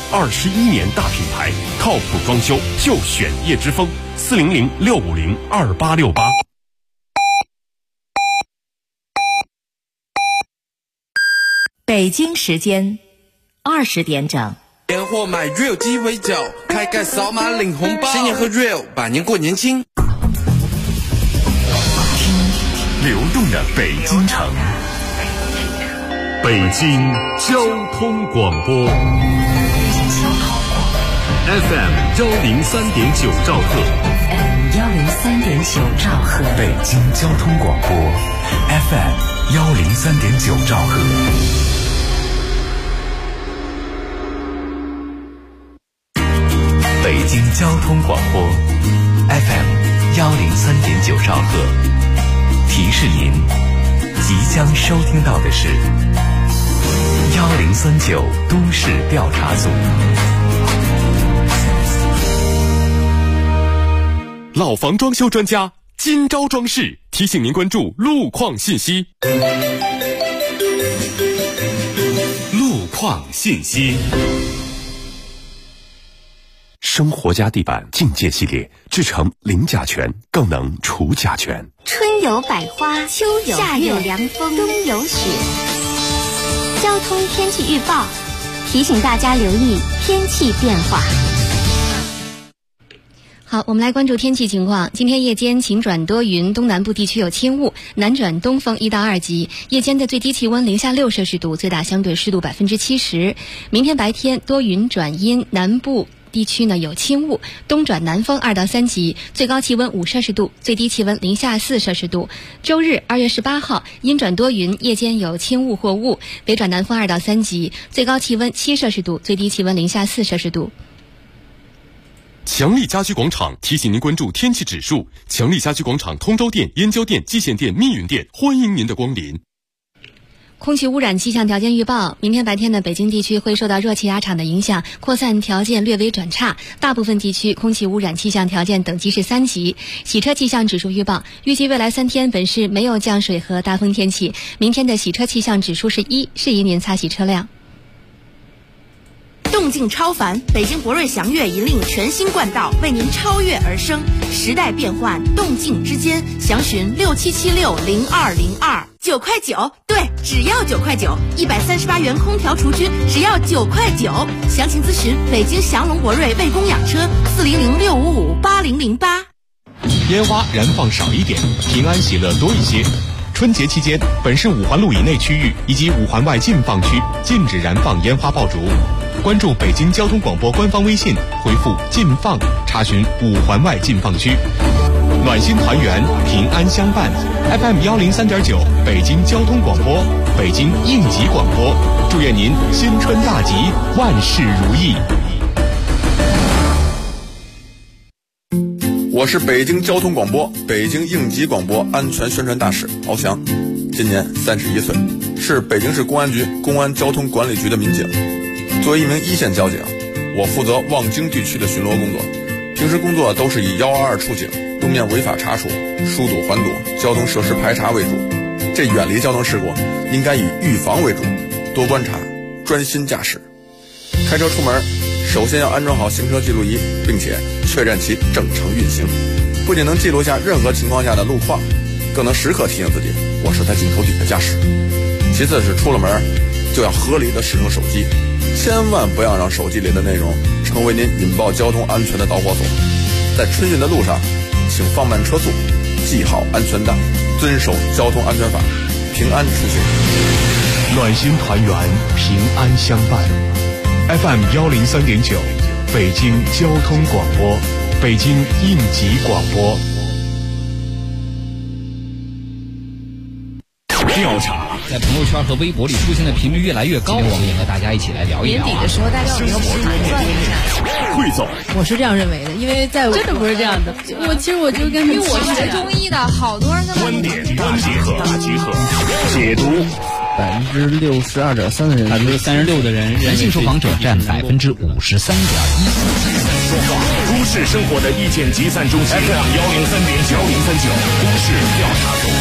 21年大品牌，靠谱装修就选叶之峰，400-650-2868。 北京时间20点整。 年货买 Real 鸡尾酒，开盖扫码领红包，新年喝 Real， 百年过年轻。 听流动的北京城，北京交通广播 FM 103.9兆赫 103.9兆赫， 北京交通广播 FM 103.9兆赫。北京交通广播 FM 103.9兆赫，提示您即将收听到的是1039都市调查组。 老房装修专家今朝装饰提醒您关注路况信息。路况信息。生活家地板境界系列制成零甲醛，更能除甲醛。 春有百花，秋有夏有凉风，冬有雪。交通天气预报提醒大家留意天气变化。 好，我们来关注天气情况。今天夜间晴转多云，东南部地区有轻雾，南转东风1到2级。夜间的最低气温零下6摄氏度，最大相对湿度70%。明天白天多云转阴，南部地区呢有轻雾，东转南风2到3级，最高气温5摄氏度，最低气温零下4摄氏度。周日2月18号阴转多云，夜间有轻雾或雾，北转南风2到3级，最高气温7摄氏度，最低气温零下4摄氏度。 强力家居广场提醒您关注天气指数。强力家居广场通州店、燕郊店、蓟县店、密云店欢迎您的光临。 空气污染气象条件预报：明天白天的北京地区会受到热气压场的影响，扩散条件略微转差，大部分地区空气污染气象条件等级是3级。洗车气象指数预报：预计未来3天本市没有降水和大风天气，明天的洗车气象指数是1，适宜您擦洗车辆。 动静超凡，北京博瑞祥悦引领全新冠道，为您超越而生。时代变幻，动静之间，详询67760202，9块9，对，只要9块9，138元空调除菌，只要9块9。详情咨询北京祥龙博瑞卫工养车，400-655-8008。 烟花燃放少一点，平安喜乐多一些。春节期间，本市5环路以内区域以及5环外禁放区禁止燃放烟花爆竹。关注北京交通广播官方微信，回复禁放查询5环外禁放区。暖心团圆，平安相伴。 FM 103.9北京交通广播，北京应急广播，祝愿您新春大吉，万事如意。 我是北京交通广播、北京应急广播安全宣传大使敖翔，今年31岁，是北京市公安局公安交通管理局的民警。作为一名一线交警，我负责望京地区的巡逻工作，平时工作都是以122出警、路面违法查处、疏堵缓堵、交通设施排查为主。这远离交通事故，应该以预防为主，多观察，专心驾驶。开车出门，首先要安装好行车记录仪，并且确认其正常运行，不仅能记录下任何情况下的路况，更能时刻提醒自己我是在镜头底下驾驶。其次是出了门就要合理的使用手机，千万不要让手机里的内容成为您引爆交通安全的导火索。在春运的路上，请放慢车速，系好安全带，遵守交通安全法，平安出行。 暖心团圆，平安相伴。FM 103.9北京交通广播，北京应急广播。 调查在朋友圈和微博里出现的频率越来越高，我们也和大家一起来聊一聊。 年底的时候，大家有没有盘算一下？ 汇总， 我是这样认为的，因为在真的不是这样的。我就跟因为我是学中医的，好多人在观点大集合，解读。 62.3%的人 ，36%的人，男性受访者占53.1%。 都市生活的意见集散中心 FM 103.9都市调查组。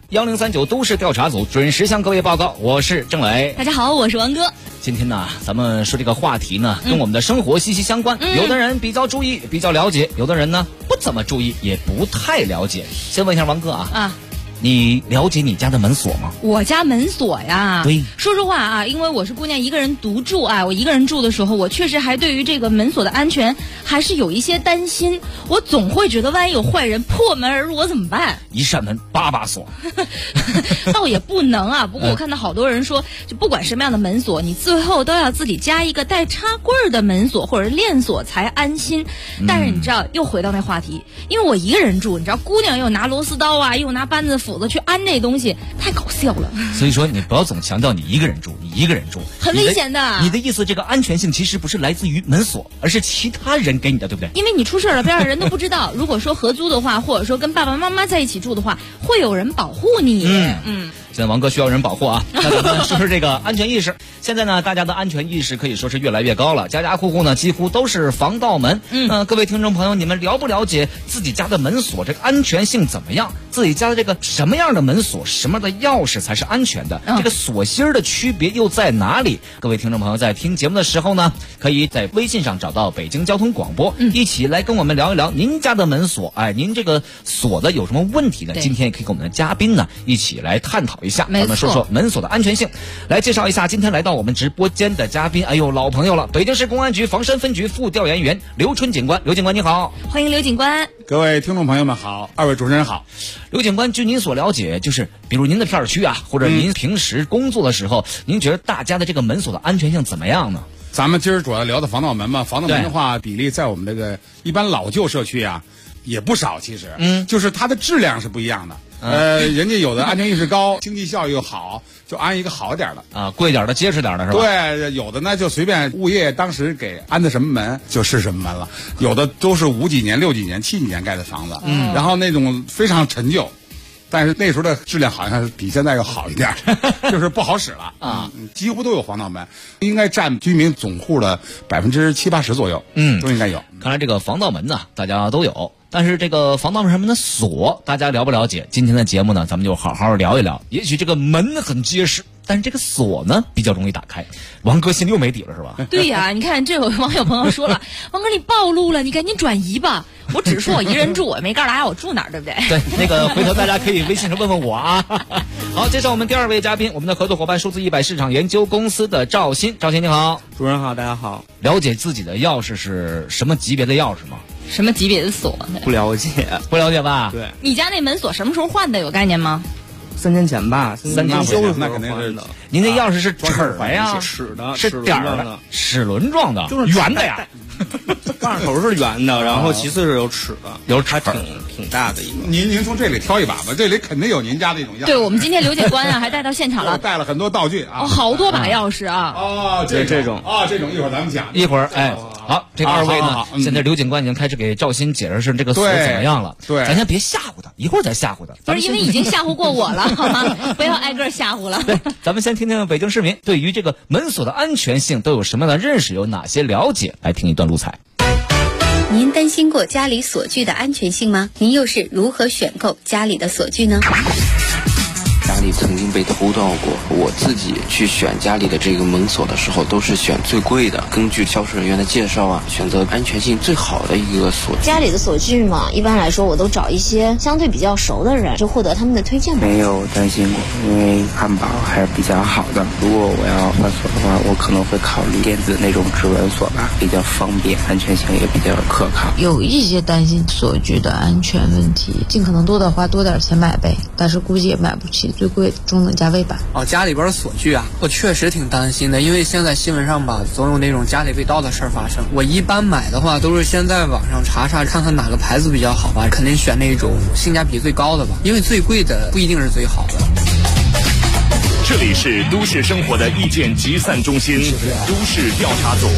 1039都市调查组准时向各位报告，我是郑磊。 大家好，我是王哥。 今天呢，咱们说这个话题呢，跟我们的生活息息相关。有的人比较注意，比较了解；有的人呢，不怎么注意，也不太了解。先问一下王哥啊。你了解你家的门锁吗？ 我家门锁呀， 对， 说实话啊，因为我是姑娘一个人独住啊，我一个人住的时候，我确实还对于这个门锁的安全还是有一些担心。我总会觉得，万一有坏人破门而入，我怎么办？ 一扇门8把锁， 倒也不能啊。不过我看到好多人说，就不管什么样的门锁，你最后都要自己加一个带插棍的门锁或者链锁才安心。但是你知道，又回到那话题，因为我一个人住，你知道，姑娘又拿螺丝刀啊，又拿扳子斧子去安这东西，太搞笑了。 所以说你不要总强调你一个人住， 很危险的。 你的意思，这个安全性其实不是来自于门锁，而是其他人给你的，对不对？ 因为你出事了，边上人都不知道。如果说合租的话，或者说跟爸爸妈妈在一起住的话，会有人保护你。 现在王哥需要人保护啊。那咱们说说这个安全意识。现在呢，大家的安全意识可以说是越来越高了，家家户户呢几乎都是防盗门。各位听众朋友，你们了不了解自己家的门锁这个安全性怎么样？自己家的这个什么样的门锁，什么样的钥匙才是安全的？这个锁芯的区别又在哪里？各位听众朋友在听节目的时候呢，可以在微信上找到北京交通广播，一起来跟我们聊一聊您家的门锁。您这个锁的有什么问题呢？今天也可以跟我们的嘉宾呢一起来探讨一下，咱们说说门锁的安全性。来介绍一下今天来到我们直播间的嘉宾，老朋友了，北京市公安局房山分局副调研员刘春警官。刘警官你好。 欢迎刘警官。 各位听众朋友们好，二位主持人好。 刘警官，据您所了解，就是比如您的片区啊，或者您平时工作的时候，您觉得大家的这个门锁的安全性怎么样呢？ 咱们今儿主要聊的防盗门嘛，防盗门的话比例在我们这个一般老旧社区啊也不少，其实就是它的质量是不一样的。人家有的安全意识高，经济效益又好，就安一个好点的啊，贵点的、结实点的是吧？ 对，有的呢就随便物业当时给安的什么门就是什么门了，有的都是5几年、6几年、7几年盖的房子，然后那种非常陈旧。但是那时候的质量好像是比现在要好一点，就是不好使了啊。几乎都有防盗门，应该占居民总户的70-80%左右，都应该有。 看来这个防盗门呢，大家都有，但是这个防盗门的锁，大家了不了解？今天的节目呢，咱们就好好聊一聊。也许这个门很结实，但是这个锁呢比较容易打开。王哥心里又没底了是吧？ 对呀，你看这有网友朋友说了，王哥你暴露了，你赶紧转移吧。我只说我一人住，我没告诉大家我住哪儿，对不对？ 对，那个回头大家可以微信上问问我啊。好，介绍我们第2位嘉宾，我们的合作伙伴数字100市场研究公司的赵鑫。赵鑫你好。 主任好，大家好。 了解自己的钥匙是什么级别的钥匙吗？ 什么级别的锁？ 不了解， 不了解吧？ 对。 你家那门锁什么时候换的？有概念吗 ？3年前吧，3年修的时候那肯定是的。 您那钥匙是齿的呀？ 齿的， 是点儿的，齿轮状的， 就是圆的呀。 把头是圆的，然后其次是有齿的， 有齿， 挺大的一个。 您从这里挑一把吧，这里肯定有您家那种钥匙。 对，我们今天刘警官啊还带到现场了， 带了很多道具啊， 好多把钥匙啊。 这种一会儿咱们讲。 一会儿好，这2位呢，现在刘警官已经开始给赵鑫解释这个锁怎么样了。 对， 咱先别吓唬他，一会儿再吓唬他。 不是因为已经吓唬过我了，好吗？不要挨个吓唬了。 对，咱们先听听北京市民对于这个门锁的安全性都有什么样的认识，有哪些了解？来听一段录采。 您担心过家里锁具的安全性吗？您又是如何选购家里的锁具呢？ 家里曾经被偷盗过，我自己去选家里的这个门锁的时候，都是选最贵的，根据销售人员的介绍啊，选择安全性最好的一个锁具。 家里的锁具嘛，一般来说我都找一些相对比较熟的人，就获得他们的推荐。 没有担心过，因为安保还是比较好的。如果我要换锁的话，我可能会考虑电子那种指纹锁吧，比较方便，安全性也比较可靠。 有一些担心锁具的安全问题，尽可能多的花多点钱买呗，但是估计也买不起最贵的中等价位吧。 家里边锁具啊，我确实挺担心的，因为现在新闻上吧，总有那种家里被盗的事儿发生。我一般买的话，都是先在网上查查，看看哪个牌子比较好吧，肯定选那种性价比最高的吧，因为最贵的不一定是最好的。 这里是都市生活的意见集散中心，都市调查组。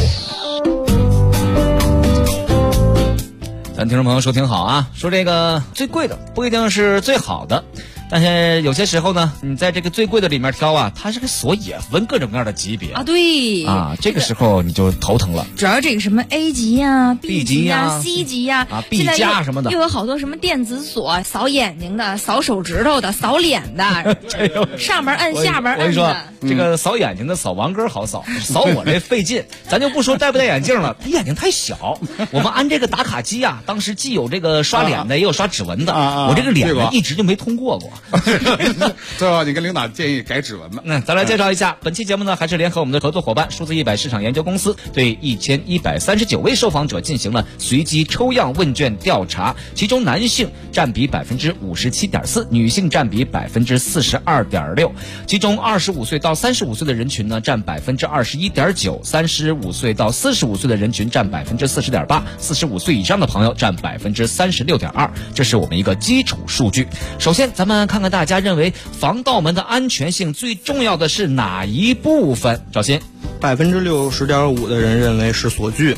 咱听众朋友收听好啊，说这个最贵的不一定是最好的。 但是有些时候呢，你在这个最贵的里面挑啊，它这个锁也分各种各样的级别啊，对啊，这个时候你就头疼了。 主要这个什么 A 级呀、B 级呀、C 级呀、 B 加什么的， 又有好多什么电子锁，扫眼睛的、扫手指头的、扫脸的，上边摁下边摁的。 我跟你说，这个扫眼睛的扫王哥好扫，扫我这费劲。咱就不说戴不戴眼镜了，他眼睛太小。我们安这个打卡机啊，当时既有这个刷脸的，也有刷指纹的。我这个脸呢一直就没通过。 最后你跟领导建议改指纹吧。 咱来介绍一下本期节目呢，还是联合我们的合作伙伴数字100市场研究公司，对1139位受访者进行了随机抽样问卷调查，其中男性占比57.4%，女性占比42.6%，其中25岁到35岁的人群呢占21.9%，35岁到45岁的人群占40.8%，45岁以上的朋友占36.2%，这是我们一个基础数据。首先咱们看看大家认为防盗门的安全性最重要的是哪一部分？赵鑫 ，60.5%的人认为是锁具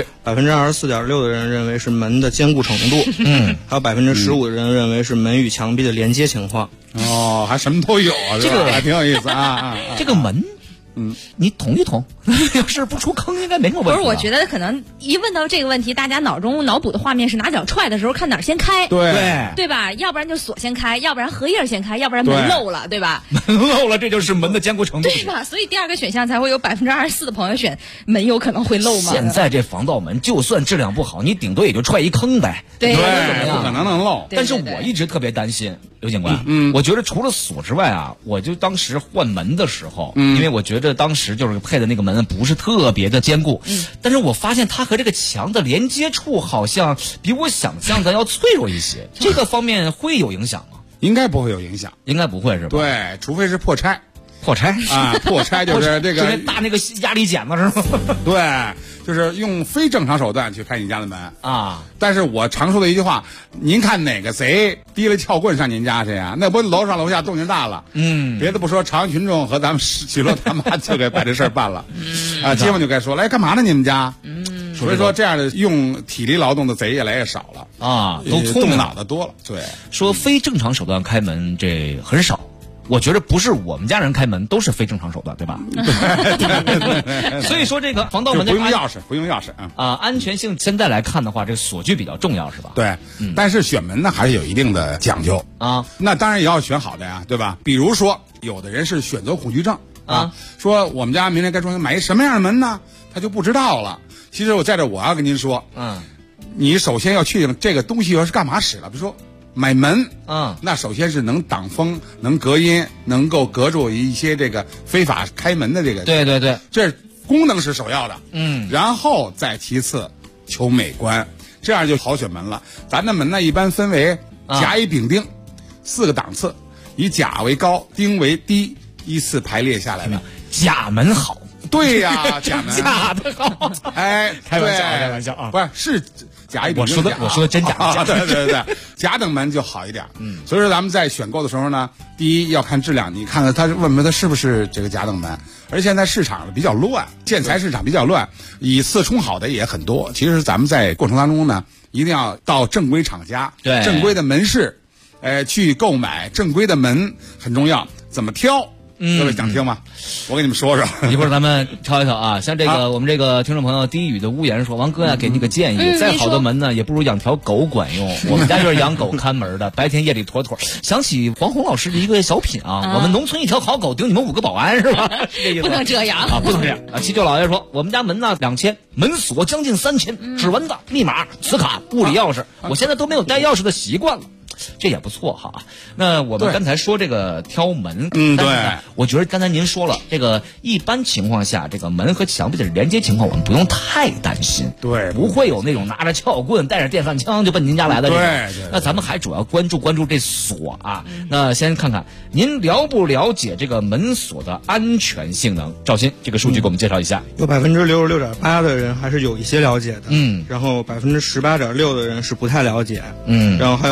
，24.6%的人认为是门的坚固程度，还有15%的人认为是门与墙壁的连接情况。 哦，还什么都有啊， 这个还挺有意思啊。 这个门。你捅一捅，要是不出坑，应该没什么问题。 不是，我觉得可能一问到这个问题，大家脑中脑补的画面是拿脚踹的时候看哪儿先开，对吧？要不然就锁先开，要不然荷叶先开，要不然门漏了，对吧？ 门漏了，这就是门的坚固程度， 对吧？所以第二个选项才会有24%的朋友选门有可能会漏嘛。 现在这防盗门就算质量不好，你顶多也就踹一坑呗， 对， 不可能能漏。 但是我一直特别担心，刘警官，我觉得除了锁之外啊，我就当时换门的时候，因为我觉得当时就是配的那个门不是特别的坚固，但是我发现它和这个墙的连接处好像比我想象的要脆弱一些，这个方面会有影响吗？ 应该不会有影响， 应该不会是吧？ 对，除非是破拆啊， 破拆就是这个大那个压力剪子是吗？ 对，就是用非正常手段去开你家的门啊。 但是我常说的一句话，您看哪个贼提了撬棍上您家去呀？那不楼上楼下动静大了。别的不说，朝阳群众和咱们许乐他妈就给把这事儿办了。街坊就该说，来干嘛呢？你们家？所以说这样的用体力劳动的贼越来越少了啊，都动脑的多了。对， 说非正常手段开门这很少。我觉得不是我们家人开门都是非正常手段，对吧？所以说这个防盗门的不用钥匙啊，安全性现在来看的话，这个锁具比较重要，是吧？ 对，但是选门呢还是有一定的讲究啊。 那当然也要选好的呀，对吧？比如说有的人是选择恐惧症啊，说我们家明天该装修，买一什么样的门呢？他就不知道了。其实我在这我要跟您说，你首先要确定这个东西要是干嘛使了，比如说。买门，那首先是能挡风、能隔音、能够隔住一些这个非法开门的这个。 对， 这功能是首要的。然后再其次求美观，这样就好选门了。咱的门呢，一般分为甲、乙、丙、丁4个档次，以甲为高，丁为低，依次排列下来的。 甲门好。 对呀，甲门假的好。 哎， 开玩笑啊， 不是。甲乙丙丁我说的真假， 对，甲等门就好一点。所以说咱们在选购的时候呢，第一要看质量，你看看它问它是不是这个甲等门。而现在市场比较乱，建材市场比较乱，以次充好的也很多。其实咱们在过程当中呢，一定要到正规厂家、正规的门市，去购买正规的门很重要。怎么挑？各位想听吗？我给你们说说。 一会儿咱们挑一挑啊。像这个我们这个听众朋友低语的屋檐说，王哥呀，给你个建议，再好的门呢，也不如养条狗管用。我们家就是养狗看门的，白天夜里妥妥。想起黄宏老师的一个小品啊，我们农村一条好狗顶你们5个保安是吧？是这意思。 不能这样啊，不能这样啊。七舅老爷说，我们家门呢2000，门锁将近3000，指纹的、密码、磁卡、物理钥匙，我现在都没有带钥匙的习惯了。这也不错哈。那我们刚才说这个挑门， 对， 我觉得刚才您说了，这个一般情况下，这个门和墙壁的连接情况，我们不用太担心， 对， 不会有那种拿着撬棍、带着电饭枪就奔您家来的这种。 对。 那咱们还主要关注这锁啊。那先看看您了不了解这个门锁的安全性能？赵鑫，这个数据给我们介绍一下。 有66.8%的人还是有一些了解的，然后18.6%的人是不太了解，然后还有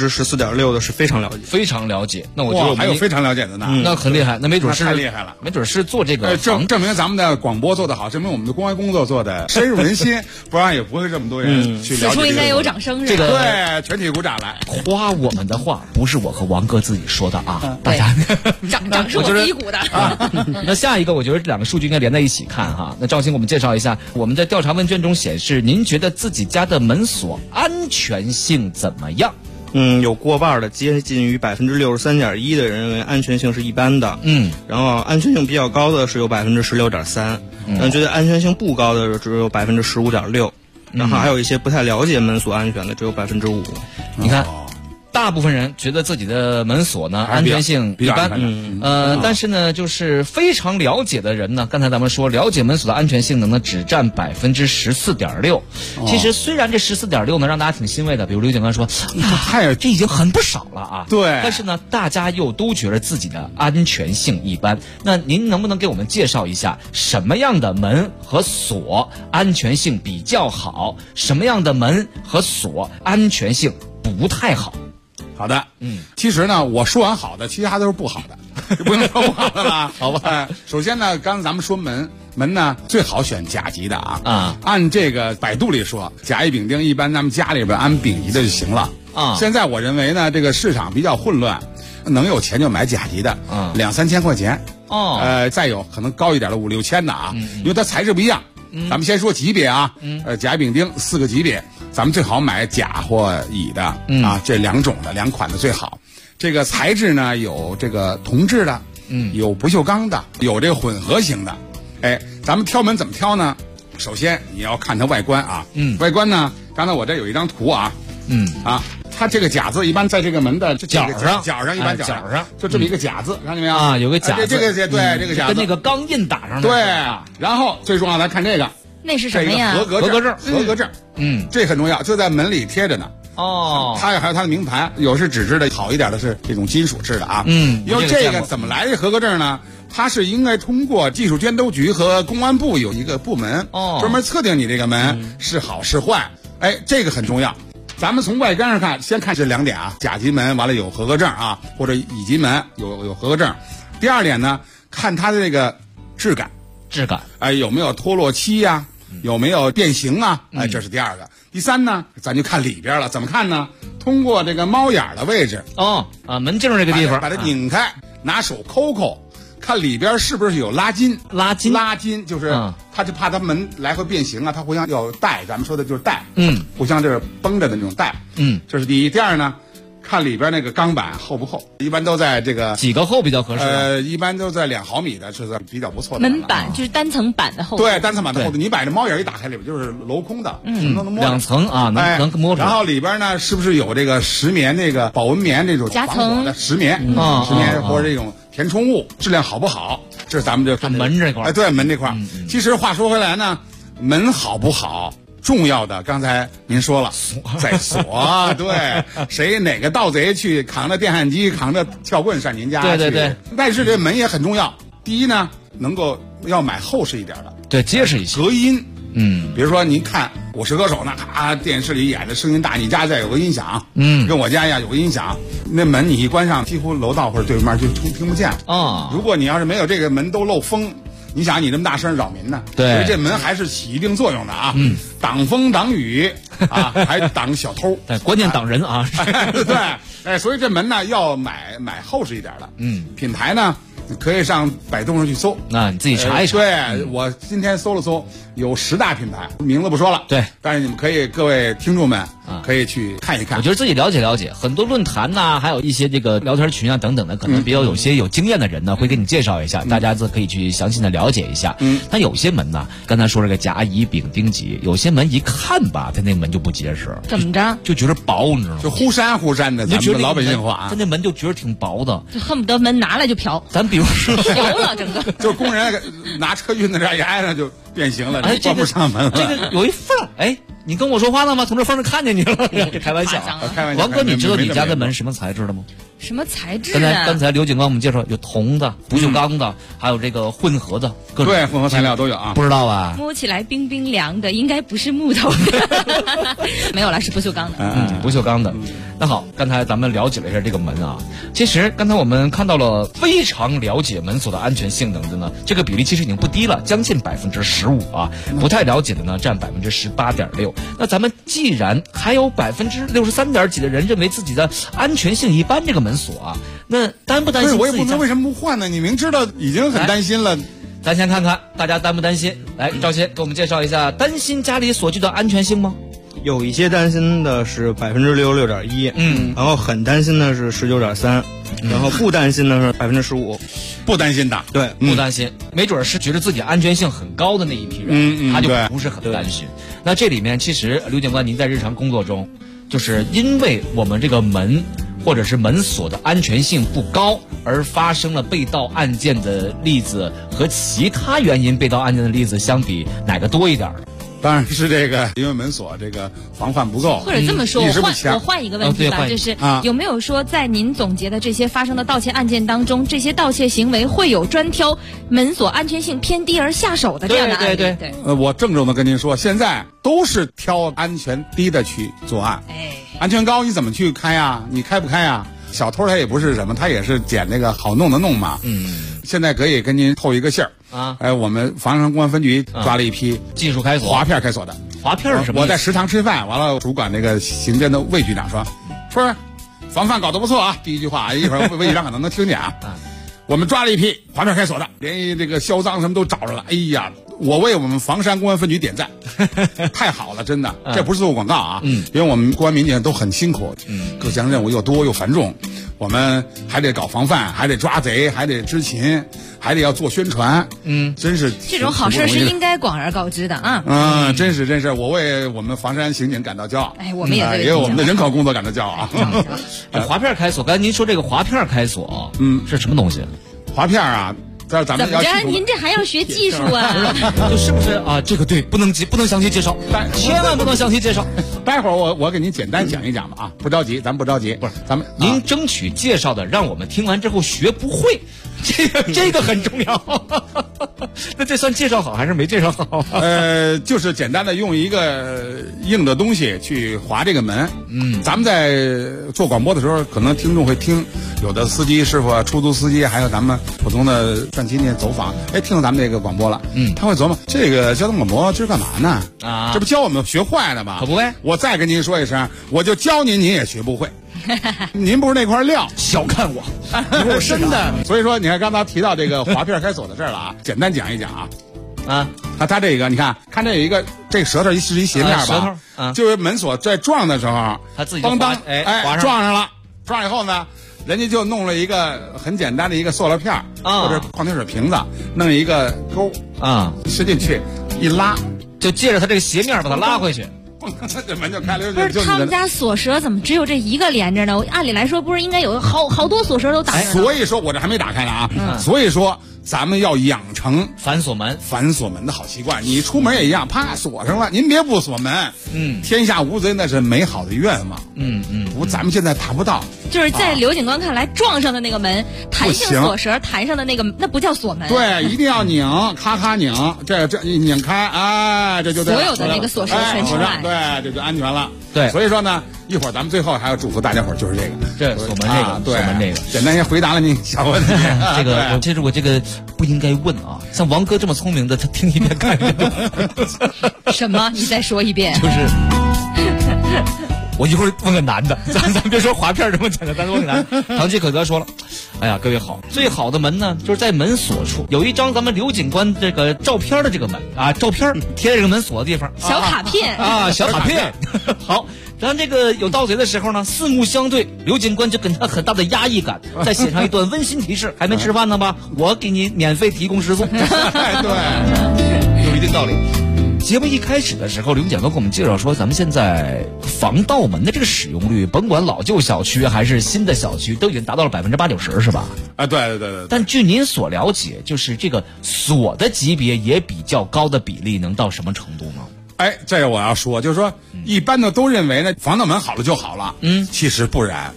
14.6%的是非常了解， 非常了解。那我觉得还有非常了解的呢， 那很厉害，那没准是太厉害了， 没准是做这个证明咱们的广播做得好，证明我们的公安工作做得深入人心，不然也不会这么多人去了解。 此处应该有掌声， 这个对，全体鼓掌来。 夸我们的话不是我和王哥自己说的啊，大家掌是我自己鼓的啊。那下一个，我觉得这两个数据应该连在一起看哈。那赵鑫，我们介绍一下，我们的调查问卷中显示，您觉得自己家的门锁安全性怎么样？ 有过半的，接近于63.1%的人认为安全性是一般的。然后安全性比较高的是有16.3%，觉得安全性不高的只有15.6%，然后还有一些不太了解门锁安全的只有5%。 你看。大部分人觉得自己的门锁呢安全性一般，但是呢，就是非常了解的人呢，刚才咱们说了解门锁的安全性能呢，只占14.6%。其实虽然这14.6呢让大家挺欣慰的，比如刘警官说，这已经很不少了啊。 对。 但是呢，大家又都觉得自己的安全性一般。那您能不能给我们介绍一下什么样的门和锁安全性比较好，什么样的门和锁安全性不太好？ 好的，其实呢，我说完好的，其他都是不好的，不能说不好的了，好吧？首先呢，刚才咱们说门呢，最好选甲级的啊。按这个百度里说，甲乙丙丁一般咱们家里边按丙级的就行了啊。现在我认为呢，这个市场比较混乱，能有钱就买甲级的，2-3千块钱再有可能高一点的5-6千的啊，因为它材质不一样。咱们先说级别啊，甲乙丙丁4个级别，咱们最好买甲或乙的啊，这2款的最好。这个材质呢，有这个铜制的，有不锈钢的，有这个混合型的。咱们挑门怎么挑呢？首先你要看它外观啊，外观呢，刚才我这有一张图啊，它这个甲字一般在这个门的角上，一般角上就这么一个甲字，看见没有啊？有个甲字， 这个对，这个甲字跟那个钢印打上的。 对，然后最重要的看这个， 那是什么呀？ 合格证，这很重要，就在门里贴着呢。它还有它的名牌，有是纸质的，好一点的是这种金属制的啊。因为这个怎么来的合格证呢？它是应该通过技术监督局和公安部有一个部门专门测定你这个门是好是坏，这个很重要。咱们从外观上看，先看这2点啊，甲级门完了有合格证啊，或者乙级门有合格证。第2点呢，看它的这个质感，有没有脱落漆呀，有没有变形啊，这是第2个。第3呢，咱就看里边了，怎么看呢？通过这个猫眼的位置门镜这个地方， 把它拧开，拿手抠，看里边是不是有拉筋就是他就怕它门来回变形啊，它互相要带，咱们说的就是带，互相就是绷着的那种带，这是第一。第2呢，看里边那个钢板厚不厚，一般都在这个几个厚比较合适， 一般都在2毫米的，是比较不错的。 门板就是单层板的厚度， 对，单层板的厚度，你把这猫眼一打开，里边就是镂空的，能摸 2层啊，能摸出来。 然后里边呢，是不是有这个石棉那个保温棉这种夹层的石棉，或者这种填充物质量好不好？这是咱们就看门这块。 对，门这块。其实话说回来呢，门好不好？重要的，刚才您说了，在锁，对，谁哪个盗贼去扛着电焊机、扛着撬棍上您家去？对。但是这门也很重要。第一呢，要买厚实一点的， 对，结实一些， 隔音。比如说您看《我是歌手》呢，电视里演的声音大，你家再有个音响，跟我家一样有个音响，那门你一关上，几乎楼道或者对面就听不见了。如果你要是没有这个门都漏风，你想你这么大声扰民呢？ 对， 所以这门还是起一定作用的啊。挡风挡雨啊，还挡小偷。 对，关键挡人啊。 对，所以这门呢要买厚实一点的。品牌呢可以上百度上去搜， 你自己查一查。 对，我今天搜了搜，有10大品牌，名字不说了。 对， 但是你们可以，各位听众们可以去看一看。 我觉得自己了解，很多论坛呐，还有一些这个聊天群啊等等的，可能比较有些有经验的人呢，会给你介绍一下，大家可以去详细的了解一下。但有些门呢，刚才说这个甲乙丙丁级，有些门一看吧，它那门就不结实。 怎么着？ 就觉得薄，你知道吗？ 就忽闪的，咱们老百姓话， 它那门就觉得挺薄的， 就恨不得门拿来就瓢。 咱比如说瓢了整个， 就是工人拿车运的这牙上就变形了，关不上门了。 这个有一缝，你跟我说话了吗？从这缝上看见你了，开玩笑。 开玩笑。 王哥，你知道你家的门什么材质的吗？ 什么材质啊？ 刚才刘警官我们介绍有铜的、不锈钢的，还有这个混合的，各种对，混合材料都有啊。 不知道吧？ 摸起来冰冰凉的，应该不是木头的，没有了，是不锈钢的。 不锈钢的。那好，刚才咱们了解了一下这个门啊。其实刚才我们看到了非常了解门锁的安全性能的呢，这个比例其实已经不低了，将近15%啊。不太了解的呢，占18.6%。那咱们既然还有63点几的人认为自己的安全性一般，这个门锁啊，那担不担心？ 我也不能为什么不换呢？你明知道已经很担心了。 咱先看看大家担不担心。来，赵鑫给我们介绍一下，担心家里锁具的安全性吗？ 有一些担心的是66.1%，然后很担心的是19.3%，然后不担心的是15%， 不担心的， 对，不担心，没准是觉得自己安全性很高的那一批人，他就不是很担心。那这里面其实刘警官，您在日常工作中，就是因为我们这个门或者是门锁的安全性不高而发生了被盗案件的例子，和其他原因被盗案件的例子相比，哪个多一点？ 当然是这个，因为门锁这个防范不够， 或者这么说，我换一个问题吧，就是有没有说在您总结的这些发生的盗窃案件当中，这些盗窃行为会有专挑门锁安全性偏低而下手的这样的案例？对。 我郑重的跟您说，现在都是挑安全低的去作案，安全高你怎么去开呀？你开不开呀？小偷他也不是什么，他也是捡那个好弄的弄嘛。现在可以跟您透一个信儿啊！我们房山公安分局抓了一批技术开锁、 滑片开锁的。 滑片是什么？ 我在食堂吃饭，完了主管那个刑侦的魏局长说，防范搞得不错啊！第一句话，一会儿魏局长可能能听见啊。我们抓了一批滑片开锁的，连这个销赃什么都找着了。哎呀，我为我们房山公安分局点赞，太好了，真的，这不是做广告啊，因为我们公安民警都很辛苦，各项任务又多又繁重，我们还得搞防范，还得抓贼，还得执勤，还得要做宣传，真是这种好事是应该广而告之的啊。 真是，我为我们房山刑警感到骄傲。 我们也为我们的人口工作感到骄傲啊。 滑片开锁，刚才您说这个滑片开锁，是什么东西？ 滑片啊。咱们怎么着？您这还要学技术啊？ 就是不是啊？这个对，不能详细介绍，千万不能详细介绍。 待会儿我给您简单讲一讲吧啊，不着急，咱不着急。不是，咱们您争取介绍的，让我们听完之后学不会，这个很重要。那这算介绍好还是没介绍好？ 就是简单的用一个硬的东西去划这个门。咱们在做广播的时候，可能听众会听，有的司机师傅、出租司机，还有咱们普通的转亲戚走访，听到咱们这个广播了，他会琢磨这个交通广播这是干嘛呢？这不教我们学坏的吗？ 可不呗！ 我再跟您说一声，我就教您，您也学不会。您不是那块料， 小看我， 我真的。所以说，你看刚才提到这个滑片开锁的事儿了啊，简单讲一讲啊。他这个，你看这有一个这个舌头是一斜面吧？ 舌头就是门锁在撞的时候， 他自己咣当撞上了，撞上以后呢，人家就弄了一个很简单的一个塑料片或者矿泉水瓶子，弄一个钩伸进去一拉， 就借着它这个斜面把它拉回去。 这门就开了。 不是他们家锁舌怎么只有这一个连着呢？按理来说不是应该有好多锁舌都打开？ 所以说我这还没打开呢啊。所以说咱们要养成反锁门的好习惯。你出门也一样，啪锁上了，您别不锁门。天下无贼那是美好的愿望。不，咱们现在达不到。 就是在刘警官看来，撞上的那个门，弹性锁舌弹上的那个，那不叫锁门。 对，一定要拧，咔咔拧，这一拧开，这就所有的那个锁舌全出来。 对，这就安全了。 对， 所以说呢，一会儿咱们最后还要祝福大家伙儿，就是这锁门这个， 对， 锁门这个， 简单先回答了你小问题。 这个其实我这个不应该问啊，像王哥这么聪明的，他听一遍看一遍。 什么？你再说一遍。 就是。我一会儿问个男的，咱别说滑片这么简单，咱问个男的。唐吉可德说了，哎呀，各位好，最好的门呢，就是在门锁处有一张咱们刘警官这个照片的这个门啊，照片贴在这个门锁的地方， 小卡片小卡片。好，咱这个有盗贼的时候呢，四目相对，刘警官就给他很大的压抑感，再写上一段温馨提示：还没吃饭呢吧？我给你免费提供食宿。对，有一定道理。节目一开始的时候，刘警官给我们介绍说，咱们现在防盗门的这个使用率，甭管老旧小区还是新的小区，都已经达到了80%-90%，是吧？ 对。 但据您所了解，就是这个锁的级别也比较高的比例，能到什么程度呢？ 这个我要说，就是说，一般的都认为呢，防盗门好了就好了。其实不然。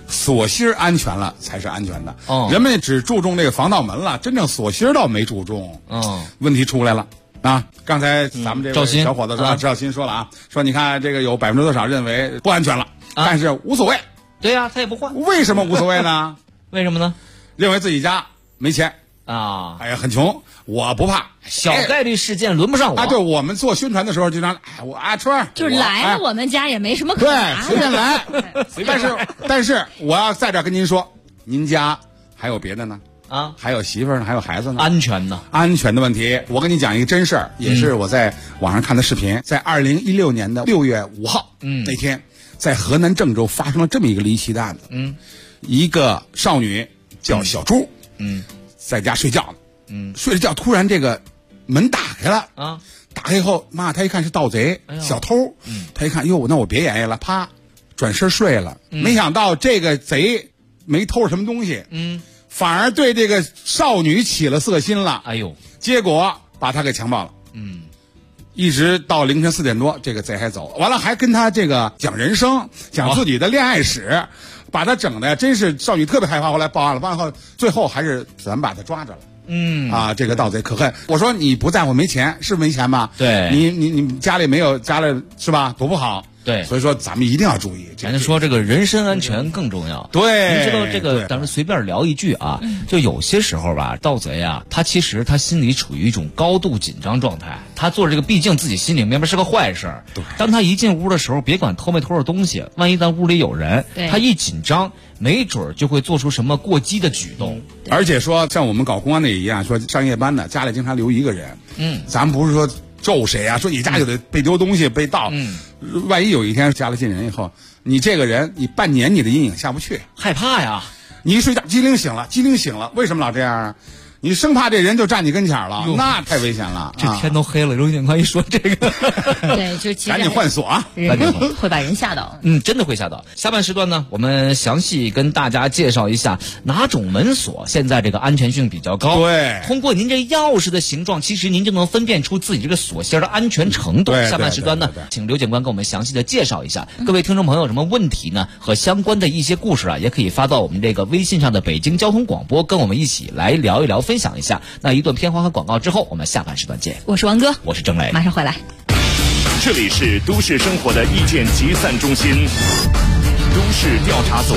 锁芯安全了才是安全的。人们只注重这个防盗门了，真正锁芯倒没注重。问题出来了啊！刚才咱们这位小伙子说，赵鑫说了啊，说你看这个有多少认为不安全了，但是无所谓。 对呀，他也不换。 为什么无所谓呢？ 为什么呢？ 认为自己家没钱啊， 哎呀，很穷，我不怕， 小概率事件轮不上我啊。对，我们做宣传的时候经常，我阿春就是来了，我们家也没什么可拿的， 对，随便来。但是我要在这儿跟您说，您家还有别的呢？啊，还有媳妇儿呢，还有孩子呢， 安全呢？ 安全的问题，我跟你讲一个真事儿，也是我在网上看的视频，在2016年的6月5号，那天在河南郑州发生了这么一个离奇的案子，一个少女叫小朱，在家睡觉呢，睡着觉突然这个门打开了啊，打开以后，妈，她一看是盗贼，小偷，她一看，哟，那我别演了，啪，转身睡了，没想到这个贼没偷什么东西，反而对这个少女起了色心了， 哎呦， 结果把她给强暴了，一直到凌晨4点多，这个贼还走，完了还跟她这个讲人生，讲自己的恋爱史，把她整的真是少女特别害怕，后来报案了，报案后最后还是咱们把她抓着了。这个盗贼可恨。我说你不在乎没钱，是没钱吧？ 对， 你家里没有，家里是吧？多不好。 对， 所以说咱们一定要注意。 咱就说这个人身安全更重要。 对， 您知道这个，咱们随便聊一句啊，就有些时候吧，盗贼啊，他其实他心里处于一种高度紧张状态。他做这个，毕竟自己心里明白是个坏事儿。对，当他一进屋的时候，别管偷没偷着东西，万一咱屋里有人，他一紧张，没准就会做出什么过激的举动。 而且说像我们搞公安的也一样，说上夜班的家里经常留一个人，咱们不是说咒谁啊，说你家有的被丢东西被盗，万一有一天家里进人以后，你这个人你半年你的阴影下不去， 害怕呀。 你一睡觉机灵醒了，为什么老这样啊？你生怕这人就站你跟前了，那太危险了。 这天都黑了，刘警官一说这个， 对，就是赶紧换锁啊， 会把人吓到。 真的会吓到。下半时段呢，我们详细跟大家介绍一下哪种门锁现在这个安全性比较高。 对， 通过您这钥匙的形状，其实您就能分辨出自己这个锁芯的安全程度。下半时段呢，请刘警官给我们详细的介绍一下。各位听众朋友有什么问题呢？和相关的一些故事啊，也可以发到我们这个微信上的北京交通广播，跟我们一起来聊一聊，分享一下。那一段片花和广告之后，我们下半时段见。 我是王哥， 我是郑磊， 马上回来。 这里是都市生活的意见集散中心，都市调查组。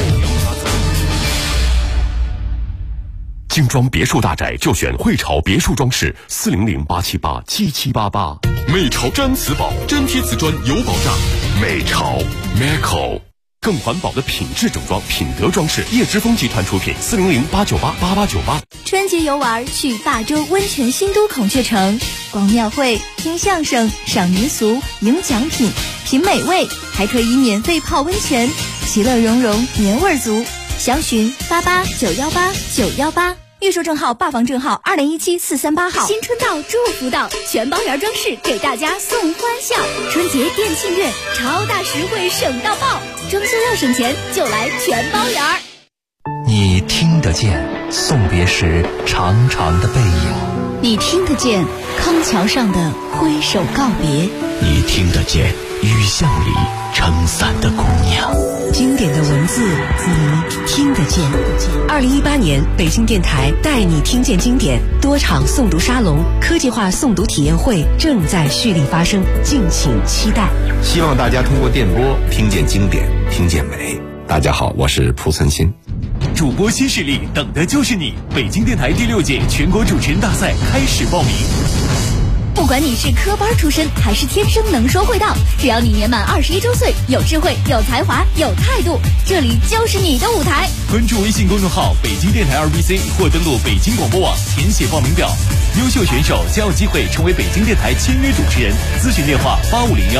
精装别墅大宅就选汇潮别墅装饰，400-878-7788。美潮真瓷宝，真贴瓷砖有保障。美潮 Meco。更环保的品质整装，品德装饰，叶之峰集团出品，400-898-8898。 春节游玩去大洲温泉新都孔雀城，逛庙会，听相声，赏民俗，赢奖品，品美味，还可以免费泡温泉，其乐融融，年味足。详询88918918，预售证号、霸房证号2017-438号。新春到，祝福到，全包园装饰给大家送欢笑。春节店庆月，超大实惠，省到爆！装修要省钱，就来全包园。 你听得见送别时长长的背影， 你听得见康桥上的挥手告别， 你听得见雨巷里撑伞的姑娘。 经典的文字，你听得见。2018年，北京电台带你听见经典多场诵读沙龙、科技化诵读体验会正在蓄力发生，敬请期待。 希望大家通过电波听见经典，听见美。大家好，我是蒲存昕。 主播新势力，等的就是你！北京电台第6届全国主持人大赛开始报名。 不管你是科班出身还是天生能说会道，只要你年满21周岁，有智慧、有才华、有态度，这里就是你的舞台。 关注微信公众号北京电台2BC 或登录北京广播网填写报名表，优秀选手将有机会成为北京电台签约主持人。咨询电话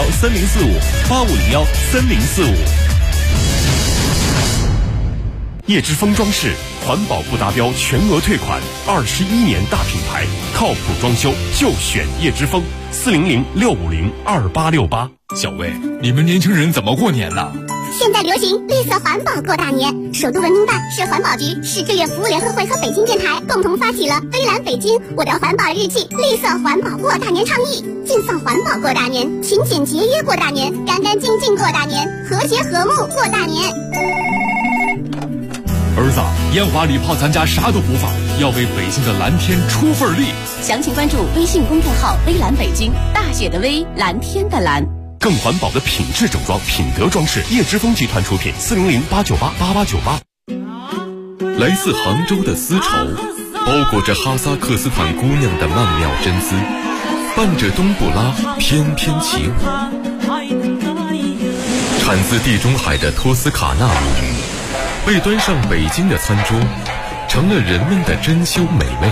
8501-3045，8501-3045。 叶之峰装饰环保不达标全额退款，21年大品牌，靠谱装修就选叶之峰，400-650-2868。 小魏，你们年轻人怎么过年呢？ 现在流行绿色环保过大年，首都文明办、市环保局、市志愿服务联合会和北京电台共同发起了“飞蓝北京，我的环保日记”绿色环保过大年倡议，尽放环保过大年，勤俭节约过大年，干干净净过大年，和谐和睦过大年。 儿子，烟花礼炮咱家啥都不放，要为北京的蓝天出份力。 详情关注微信公众号微蓝北京，大写的微，蓝天的蓝。 更环保的品质整装，品德装饰，叶之峰集团出品，400-898-8898。来自杭州的丝绸，包裹着哈萨克斯坦姑娘的曼妙真姿，伴着冬不拉翩翩起舞。产自地中海的托斯卡纳米，被端上北京的餐桌，成了人们的珍馐美味。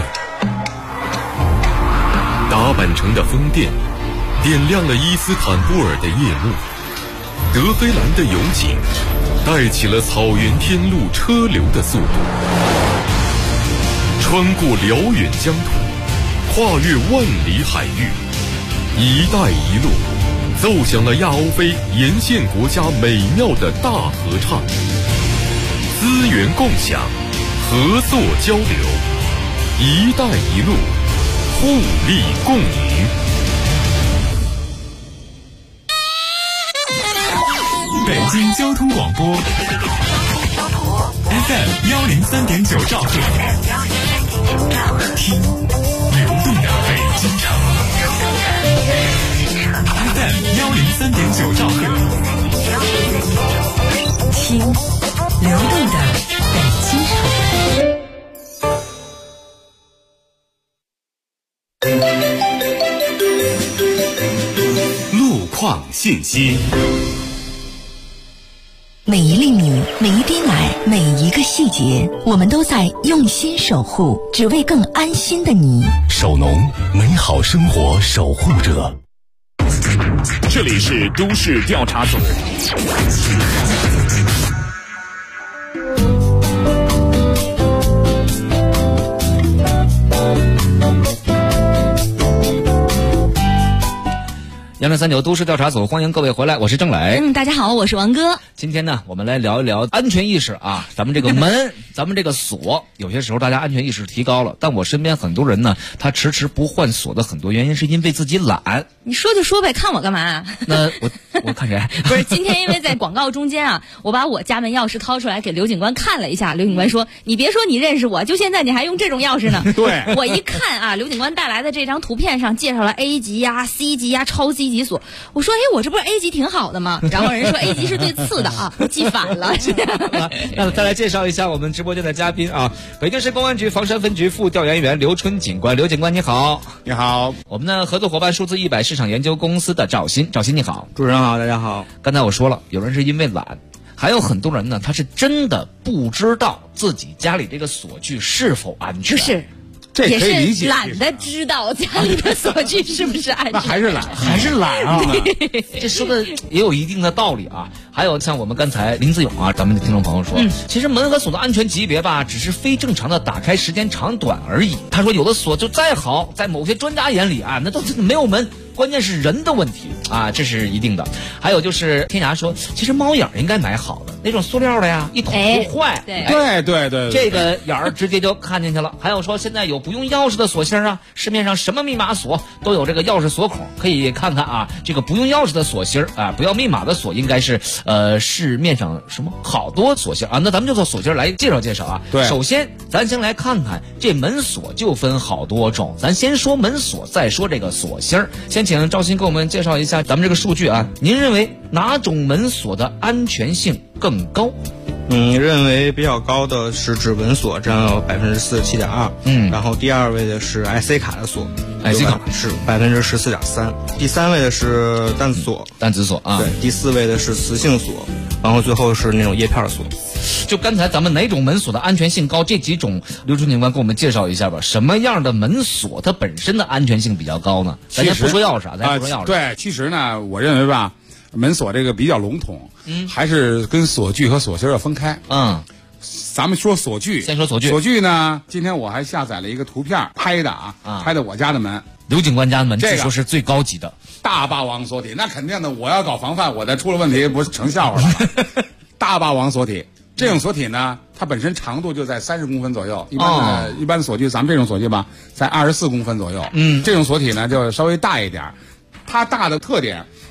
打扮成的风电，点亮了伊斯坦布尔的夜幕。德黑兰的油井，带起了草原天路车流的速度。穿过辽远疆土，跨越万里海域，一带一路奏响了亚欧非沿线国家美妙的大合唱。资源共享，合作交流，一带一路，互利共赢。 北京交通广播 FM 103.9兆赫，听流动的北京城。FM 103.9兆赫， 听流动的北京城。 路况信息。 每一粒米，每一滴奶，每一个细节，我们都在用心守护，只为更安心的你。 守农，美好生活守护者。 这里是都市调查组。 1039都市调查组，欢迎各位回来，我是郑磊。 大家好，我是王哥。 今天呢，我们来聊一聊安全意识啊。咱们这个门，咱们这个锁，有些时候大家安全意识提高了，但我身边很多人呢，他迟迟不换锁的很多原因是因为自己懒。 你说就说呗，看我干嘛？ 那我看谁？ 不是，今天因为在广告中间啊，我把我家门钥匙掏出来给刘警官看了一下，刘警官说：“你别说你认识我，就现在你还用这种钥匙呢。” 对， 我一看啊，刘警官带来的这张图片上介绍了 A 级呀、C 级呀、超 C 级锁。我说：“哎，我这不是 A 级挺好的吗？”然后人说 A 级是最次的啊，记反了。 那再来介绍一下我们直播间的嘉宾啊，北京市公安局房山分局副调研员刘春警官，刘警官你好。 你好。 我们的合作伙伴数字100市场研究公司的赵鑫你好。 主持人好，大家好。 刚才我说了，有人是因为懒，还有很多人呢，他是真的不知道自己家里这个锁具是否安全。 不是。 这可以理解， 也是懒得知道家里的锁具是不是安全。 那还是懒啊！ 这说的也有一定的道理啊。还有像我们刚才林子勇啊，咱们的听众朋友说，其实门和锁的安全级别吧，只是非正常的打开时间长短而已。他说有的锁就再好，在某些专家眼里啊，那都没有门。关键是人的问题啊，这是一定的。还有就是天涯说，其实猫眼应该买好的那种塑料的呀，一捅不坏。 对， 这个眼儿直接就看进去了。还有说现在有不用钥匙的锁芯啊，市面上什么密码锁都有这个钥匙锁孔，可以看看啊。这个不用钥匙的锁芯啊，不要密码的锁应该是市面上什么好多锁芯啊。那咱们就做锁芯来介绍啊。 对， 首先咱先来看看这门锁就分好多种，咱先说门锁，再说这个锁芯。先请赵鑫给我们介绍一下咱们这个数据啊，您认为哪种门锁的安全性更高？ 认为比较高的是指纹锁，占到47.2%。然后第二位的是 IC 卡的锁，IC 卡是14.3%。第三位的是单子锁啊。对，第四位的是磁性锁，然后最后是那种叶片锁。 就刚才咱们哪种门锁的安全性高，这几种刘春警官给我们介绍一下吧。什么样的门锁它本身的安全性比较高呢？咱先不说钥匙啊，咱不说钥匙。 对，其实呢，我认为吧，门锁这个比较笼统，还是跟锁具和锁芯要分开。咱们说锁具， 先说锁具。 锁具呢，今天我还下载了一个图片拍的拍的我家的门。 刘警官家的门据说是最高级的大霸王锁体，那肯定的，我要搞防范，我再出了问题不是成笑话了吗？大霸王锁体。这种锁体呢，它本身长度就在30公分左右，一般的锁具，咱们这种锁具吧，在24公分左右。这种锁体呢就稍微大一点，它大的特点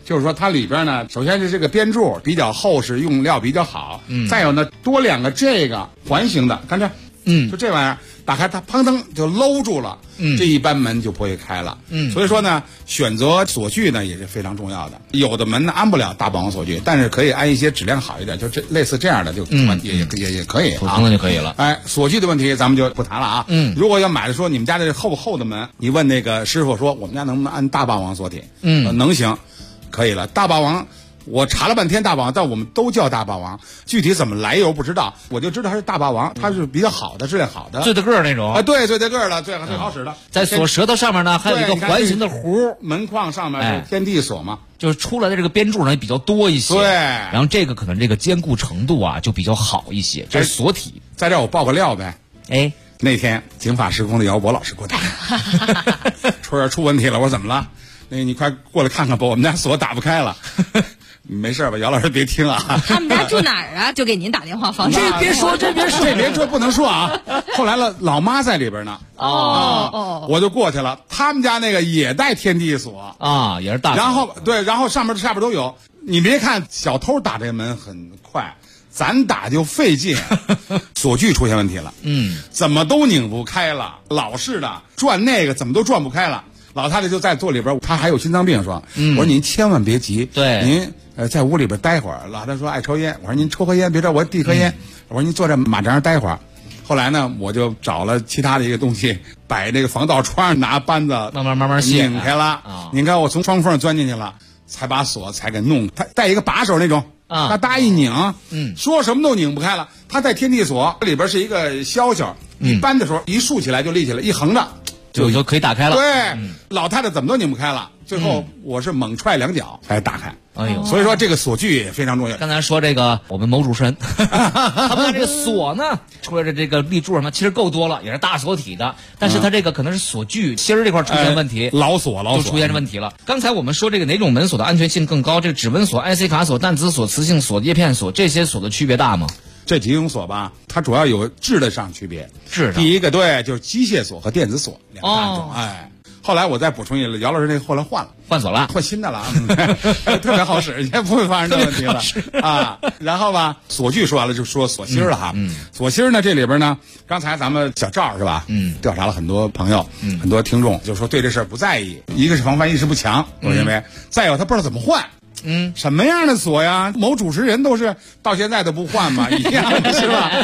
就是说它里边呢，首先是这个边柱比较厚实，用料比较好，再有呢多2个这个环形的，看这，就这玩意儿打开它砰噔就搂住了，这一般门就不会开了，所以说呢，选择锁具呢也是非常重要的。有的门呢安不了大霸王锁具，但是可以安一些质量好一点，就类似这样的就也可以， 普通的就可以了。 哎，锁具的问题咱们就不谈了啊。如果要买的说你们家这厚不厚的门，你问那个师傅说我们家能不能安大霸王锁体？能行，可以了。大霸王。我查了半天大霸王，但我们都叫大霸王，具体怎么来由不知道，我就知道它是大霸王，它是比较好的，质量好的， 最大个儿那种。 对，最大个儿了，最好使的。 在锁舌头上面呢，还有一个环形的弧， 门框上面是天地锁嘛， 就是出来的这个边柱呢比较多一些。 对， 然后这个可能这个坚固程度啊就比较好一些，这是锁体。 在这儿我爆个料呗，那天警法时空的姚博老师给我打电话，说出问题了，我说怎么了？你快过来看看吧，我们家锁打不开了。没事吧，姚老师别听啊。 他们家住哪儿啊？就给您打电话方便。 这别说， 不能说啊。后来了，老妈在里边呢。我就过去了。他们家那个也带天地锁啊，也是大锁。 然后上面下边都有。你别看小偷打这门很快，咱打就费劲，锁具出现问题了。怎么都拧不开了，老式的转那个怎么都转不开了。老太太就在坐里边，她还有心脏病，说：“我说您千万别急，您在屋里边待会儿。”老太太说爱抽烟，我说您抽颗烟，别着我递颗烟。我说您坐在马扎上待会儿。后来呢，我就找了其他的一个东西，摆这个防盗窗上，拿扳子慢慢拧开了。拧开，我从窗缝钻进去了，才把锁才给弄。它带一个把手那种，它搭一拧，说什么都拧不开了。它带天地锁，里边是一个销销，一扳的时候一竖起来就立起来，一横着。 就可以打开了。 对，老太太怎么都拧不开了，最后我是猛踹2脚才打开。 哎呦， 所以说这个锁具也非常重要。 刚才说这个我们某主持人，他们这个锁呢，出来的这个立柱什么，其实够多了，也是大锁体的，但是它这个可能是锁具芯儿这块出现问题， 老锁就出现问题了。刚才我们说这个哪种门锁的安全性更高？这个指纹锁、IC 卡锁、弹子锁、磁性锁、叶片锁，这些锁的区别大吗？ 这几种锁吧，它主要有质的上区别。第一个就是机械锁和电子锁2大种。后来我再补充一个，姚老师那后来换锁了， 换新的了，特别好使，也不会发生这问题了啊。然后吧，锁具说完了，就说锁芯了哈。锁芯呢，这里边呢，刚才咱们小赵是吧？调查了很多朋友，很多听众就说对这事儿不在意，一个是防范意识不强，我认为，再有他不知道怎么换。什么样的锁呀？某主持人都是到现在都不换嘛，一样的是吧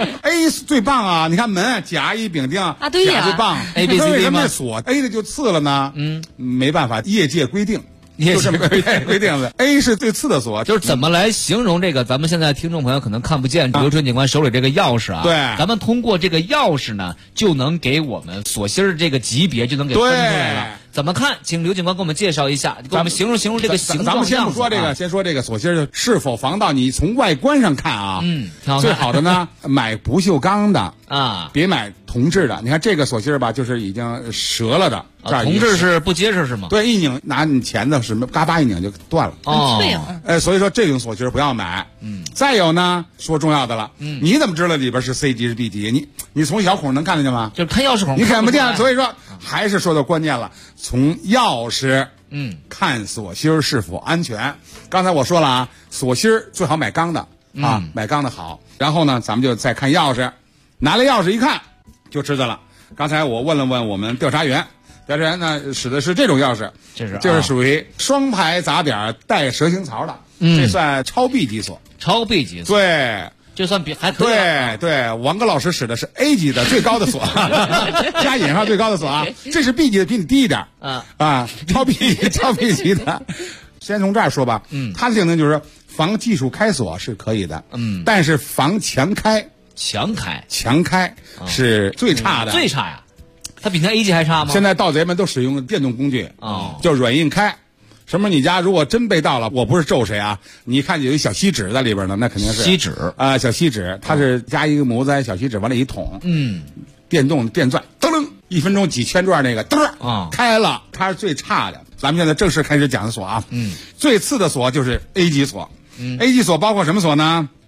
？A 最棒啊！你看门甲乙丙丁啊， 对呀， 甲最棒。 A B C D 为什么锁 A 的就次了呢？没办法，业界规定。 也是规定的 ，A 是最次的锁， 就是怎么来形容这个？咱们现在听众朋友可能看不见刘春警官手里这个钥匙啊， 对， 咱们通过这个钥匙呢，就能给我们锁芯这个级别就能给分出来了。怎么看？请刘警官给我们介绍一下，给我们形容这个形状。 咱们先不说这个，先说这个锁芯是否防盗。你从外观上看啊，最好的呢，买不锈钢的啊，别买铜制的。你看这个锁芯吧，就是已经折了的。 铜制是不结实是吗？ 对，一拧拿你钳子什么嘎巴一拧就断了。所以说这种锁芯不要买。再有呢，说重要的了，你怎么知道里边是 C 级是 B 级？你从小孔能看得见吗？ 就是看钥匙孔， 你看不见。所以说还是说到关键了，从钥匙看锁芯是否安全。刚才我说了啊，锁芯最好买钢的啊，买钢的好。然后呢，咱们就再看钥匙，拿了钥匙一看就知道了。刚才我问了问我们调查员呢，使的是这种钥匙，就是属于双排砸点带蛇形槽的，这算超 B 级锁。 超 B 级锁， 对， 就算还可以。 对，王哥老师使的是 A 级的最高的锁，加引号最高的锁啊，这是 B 级的，比你低一点超 B 级的。先从这儿说吧，它的性能就是防技术开锁是可以的，但是防强开是最差的， 最差呀。它比那 A 级还差吗？ 现在盗贼们都使用电动工具叫软硬开。什么？你家如果真被盗了，我不是咒谁啊？你看有一小锡纸在里边呢，那肯定是锡纸啊，小锡纸，它是加一个模子小锡纸往里一捅，电动电钻，噔噔，1分钟几圈转那个，噔开了，它是最差的。咱们现在正式开始讲的锁啊，最次的锁就是 A 级锁，A 级锁包括什么锁呢？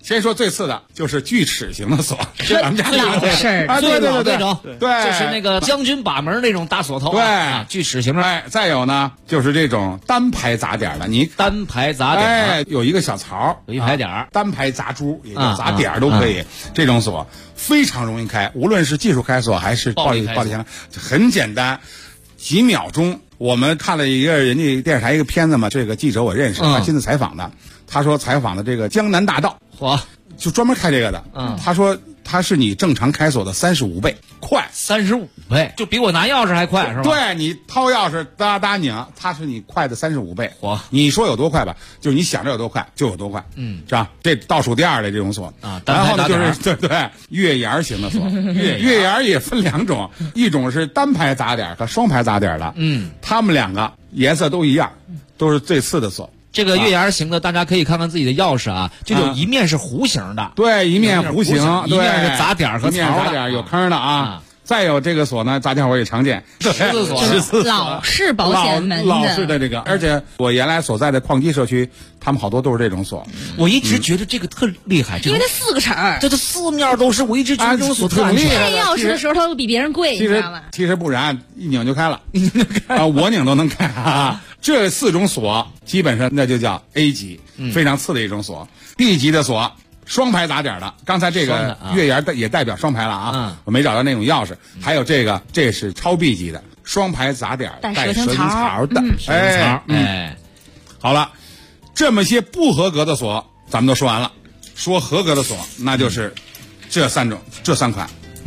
先说最次的，就是锯齿形的锁，是咱们家老事儿啊，对对对那种， 对， 就是那个将军把门那种大锁头， 对， 锯齿形的。 哎，再有呢，就是这种单排砸点的，你单排砸点， 哎，有一个小槽， 有一排点， 单排砸珠，也叫砸点都可以。这种锁非常容易开，无论是技术开锁还是暴力开锁，很简单，几秒钟。我们看了一个人家电视台一个片子嘛，这个记者我认识，他亲自采访的。他说采访的这个江南大道，就专门开这个的。他说他是你正常开锁的35倍快 ，35倍，就比我拿钥匙还快是吧？ 对，你掏钥匙哒哒拧，它是你快的35倍。你说有多快吧？就是你想着有多快就有多快，是吧？这倒数第2的这种锁啊， 然后呢就是对月牙型的锁，月牙也分2种，一种是单排砸点和双排砸点的，它们2个颜色都一样，都是最次的锁。 这个月牙形的，大家可以看看自己的钥匙啊，就有一面是弧形的， 对，一面弧形， 一面是砸点和槽的，砸点有坑的啊。再有这个锁呢，大家伙也常见 ，14锁 ，14锁，老式保险门的， 老式的这个，而且我原来所在的矿机社区，他们好多都是这种锁。 我一直觉得这个特厉害， 因为它4个齿儿， 这4面都是，我一直觉得这种锁特厉害。 开钥匙的时候，它都比别人贵，你知道吗？ 其实不然，一拧就开了，啊，我拧都能开啊。这4种锁基本上那就叫 A 级，非常次的一种锁。B 级的锁，双排砸点的，刚才这个月牙也代表双排了啊，我没找到那种钥匙。还有这个，这是超 B 级的，双排砸点带蛇形槽的，哎，好了，这么些不合格的锁咱们都说完了，说合格的锁那就是这3款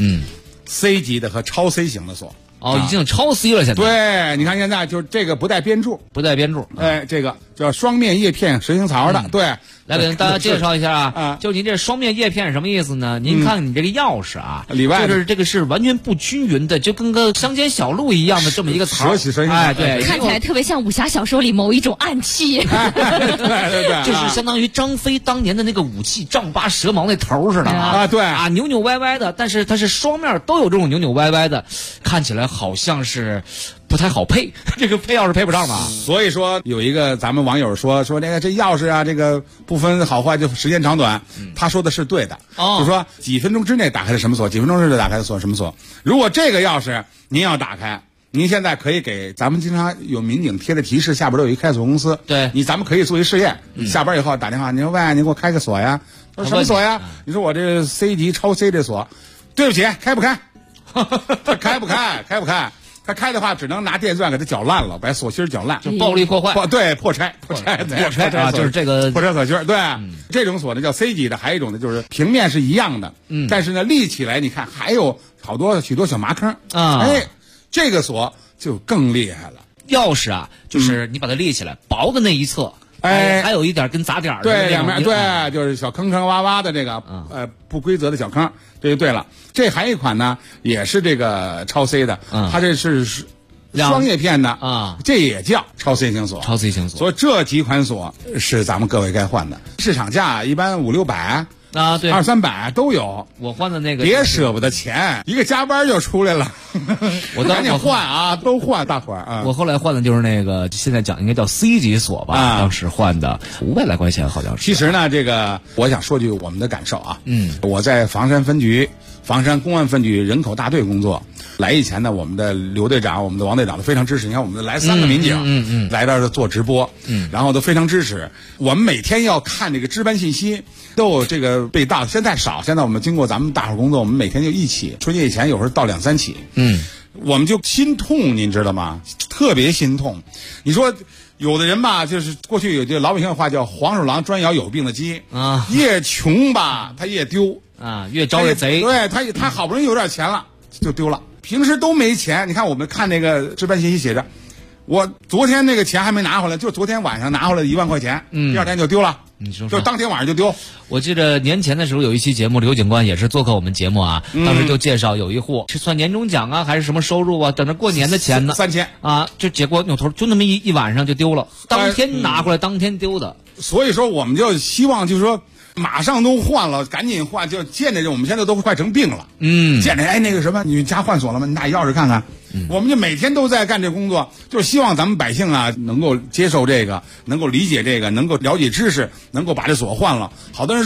，C 级的和超 C 型的锁。 已经超 C 了，现在。 对，你看现在就是这个不带边柱，哎，这个叫双面叶片蛇形槽的，对。 来给大家介绍一下啊，就您这双面叶片什么意思呢？您看你这个钥匙啊， 里外就是这个是完全不均匀的，就跟个乡间小路一样的这么一个槽，哎，对， 看起来特别像武侠小说里某一种暗器， 对， 就是相当于张飞当年的那个武器丈八蛇矛那头似的啊， 对啊，扭扭歪歪的，但是它是双面都有这种扭扭歪歪的，看起来好像是不太好配，这个配钥匙配不上吧？ 所以说有一个咱们网友说这个这钥匙啊，这个不分好坏就时间长短，他说的是对的，就说几分钟之内打开的什么锁，几分钟之内打开的锁什么锁。如果这个钥匙您要打开，您现在可以给咱们经常有民警贴的提示，下边都有一开锁公司， 对， 咱们可以做一试验，下班以后打电话，你说喂，你给我开个锁呀？我说什么锁呀？你说我这 C 级超 C 这锁，对不起，开不开？他开不开？开不开？他开的话，只能拿电钻给它搅烂了，把锁芯搅烂， 就暴力破坏， 对，破拆啊，就是这个破拆锁芯，对，这种锁呢叫 C 级的，还有一种呢就是平面是一样的，但是呢立起来，你看还有许多小麻坑啊，哎，这个锁就更厉害了。 钥匙啊，就是你把它立起来，薄的那一侧。 哎， 还有一点跟砸点对，两面对，就是小坑坑洼洼的这个不规则的小坑，这就对了。这还有一款呢，也是这个超 C 的，它这是双叶片的啊，这也叫超 C 型锁。 超 C 型锁， 所以这几款锁是咱们各位该换的。市场价一般500-600 啊，对 ，200-300都有。 我换的那个别舍不得钱，一个加班就出来了。 我赶紧换啊，都换大伙儿啊！ 我后来换的就是那个，现在讲应该叫 C 级锁吧，当时换的500来块钱，好像是。 其实呢，这个我想说句我们的感受啊，我在房山分局、房山公安分局人口大队工作。来以前呢，我们的刘队长、我们的王队长都非常支持。你看，我们来3个民警，来到这做直播，然后都非常支持。我们每天要看这个值班信息，都有这个被盗，现在少。现在我们经过咱们大伙工作，我们每天就1起，春节以前有时候盗2-3起，我们就心痛，您知道吗？特别心痛。你说有的人吧，就是过去有句老百姓话叫黄鼠狼专咬有病的鸡啊，越穷吧他越丢啊，越招越贼。 对他好不容易有点钱了就丢了。平时都没钱，你看我们看那个值班信息写着，我昨天那个钱还没拿回来，就昨天晚上拿回来1万块钱，第二天就丢了，就当天晚上就丢。 我记得年前的时候有一期节目，刘警官也是做客我们节目啊，当时就介绍有一户是算年终奖啊，还是什么收入啊，等着过年的钱呢 ，3000 啊，就结果扭头就那么一晚上就丢了，当天拿回来，当天丢的。 所以说我们就希望就是说。马上都换了，赶紧换，就见着我们现在都快成病了。见着那个什么，你家换锁了吗？你拿钥匙看看。我们就每天都在干这工作，就是希望咱们百姓啊能够接受这个，能够理解这个，能够了解知识，能够把这锁换了。好多人说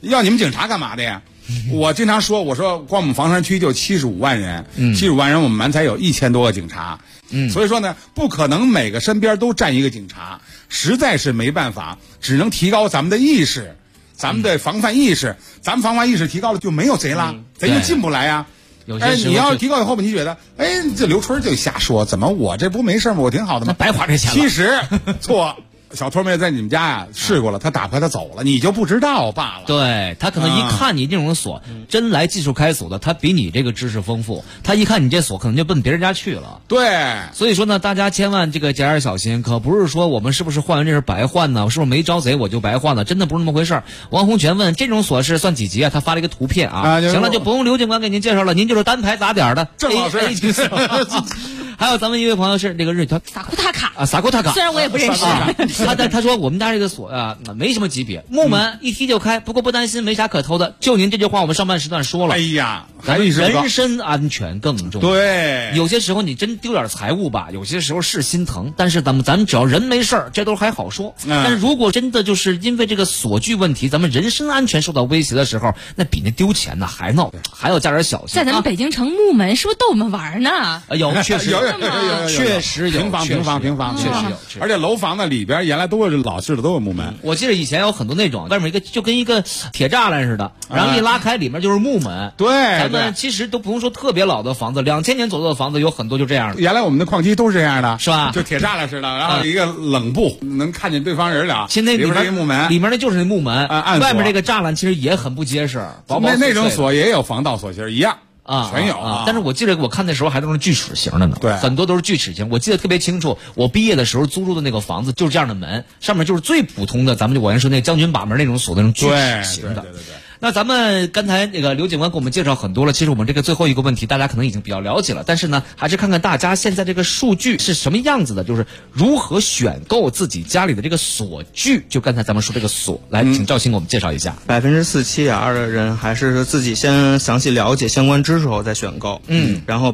要你们警察干嘛的呀？我经常说，我说光我们房山区就75万人，75万人我们满才有1000多个警察，所以说呢，不可能每个身边都站一个警察，实在是没办法，只能提高咱们的意识，咱们的防范意识，咱们防范意识提高了，就没有贼了，贼就进不来呀。你要提高以后吧，你觉得，这刘春就瞎说，怎么我这不没事吗？我挺好的吗？ 白花这钱了。 其实错。小偷没在你们家呀试过了，他打不开他走了，你就不知道罢了。 对，他可能一看你这种锁，真来技术开锁的，他比你这个知识丰富，他一看你这锁可能就奔别人家去了。 对， 所以说呢，大家千万这个加点小心，可不是说我们是不是换完这是白换呢？是不是没招贼我就白换了？真的不是那么回事。王洪全问这种锁是算几级啊？他发了一个图片啊。行了，就不用刘警官给您介绍了，您就是单排打点的郑老师。 还有咱们一位朋友是这个日他萨库塔卡啊，萨库塔卡， 虽然我也不认识。 他说我们家这个锁啊没什么级别，木门一踢就开，不过不担心没啥可偷的。就您这句话，我们上半时段说了。 哎呀， 咱们人身安全更重要。 对， 有些时候你真丢点财物吧，有些时候是心疼，但是咱们只要人没事这都还好说。但是如果真的就是因为这个锁具问题，咱们人身安全受到威胁的时候，那比那丢钱呢还闹，还要加点小心。 在咱们北京城木门是不是逗我们玩呢？ 有，确实有。确实有平房， 确实有， 而且楼房的里边原来都是老式的，都有木门。 我记得以前有很多那种外面一个就跟一个铁栅栏似的，然后一拉开里面就是木门。 对， 咱们其实都不用说特别老的房子，2000年左右的房子有很多就这样的。 原来我们的矿机都是这样的， 是吧？ 就铁栅栏似的，然后一个冷布能看见对方人了。 现在里面木门， 里面那就是那木门，外面这个栅栏其实也很不结实。 那种锁也有防盗锁芯一样。全有啊！但是我记得我看那时候还都是锯齿形的呢， 对， 很多都是锯齿形。我记得特别清楚，我毕业的时候租住的那个房子就是这样的门，上面就是最普通的，咱们就我原说那将军把门那种锁，那种锯齿形的。 对。 那咱们刚才那个刘警官给我们介绍很多了，其实我们这个最后一个问题大家可能已经比较了解了，但是呢，还是看看大家现在这个数据是什么样子的，就是如何选购自己家里的这个锁具。就刚才咱们说这个锁，来，请赵鑫给我们介绍一下。 47.2%的人还是自己先详细了解相关知识后再选购，然后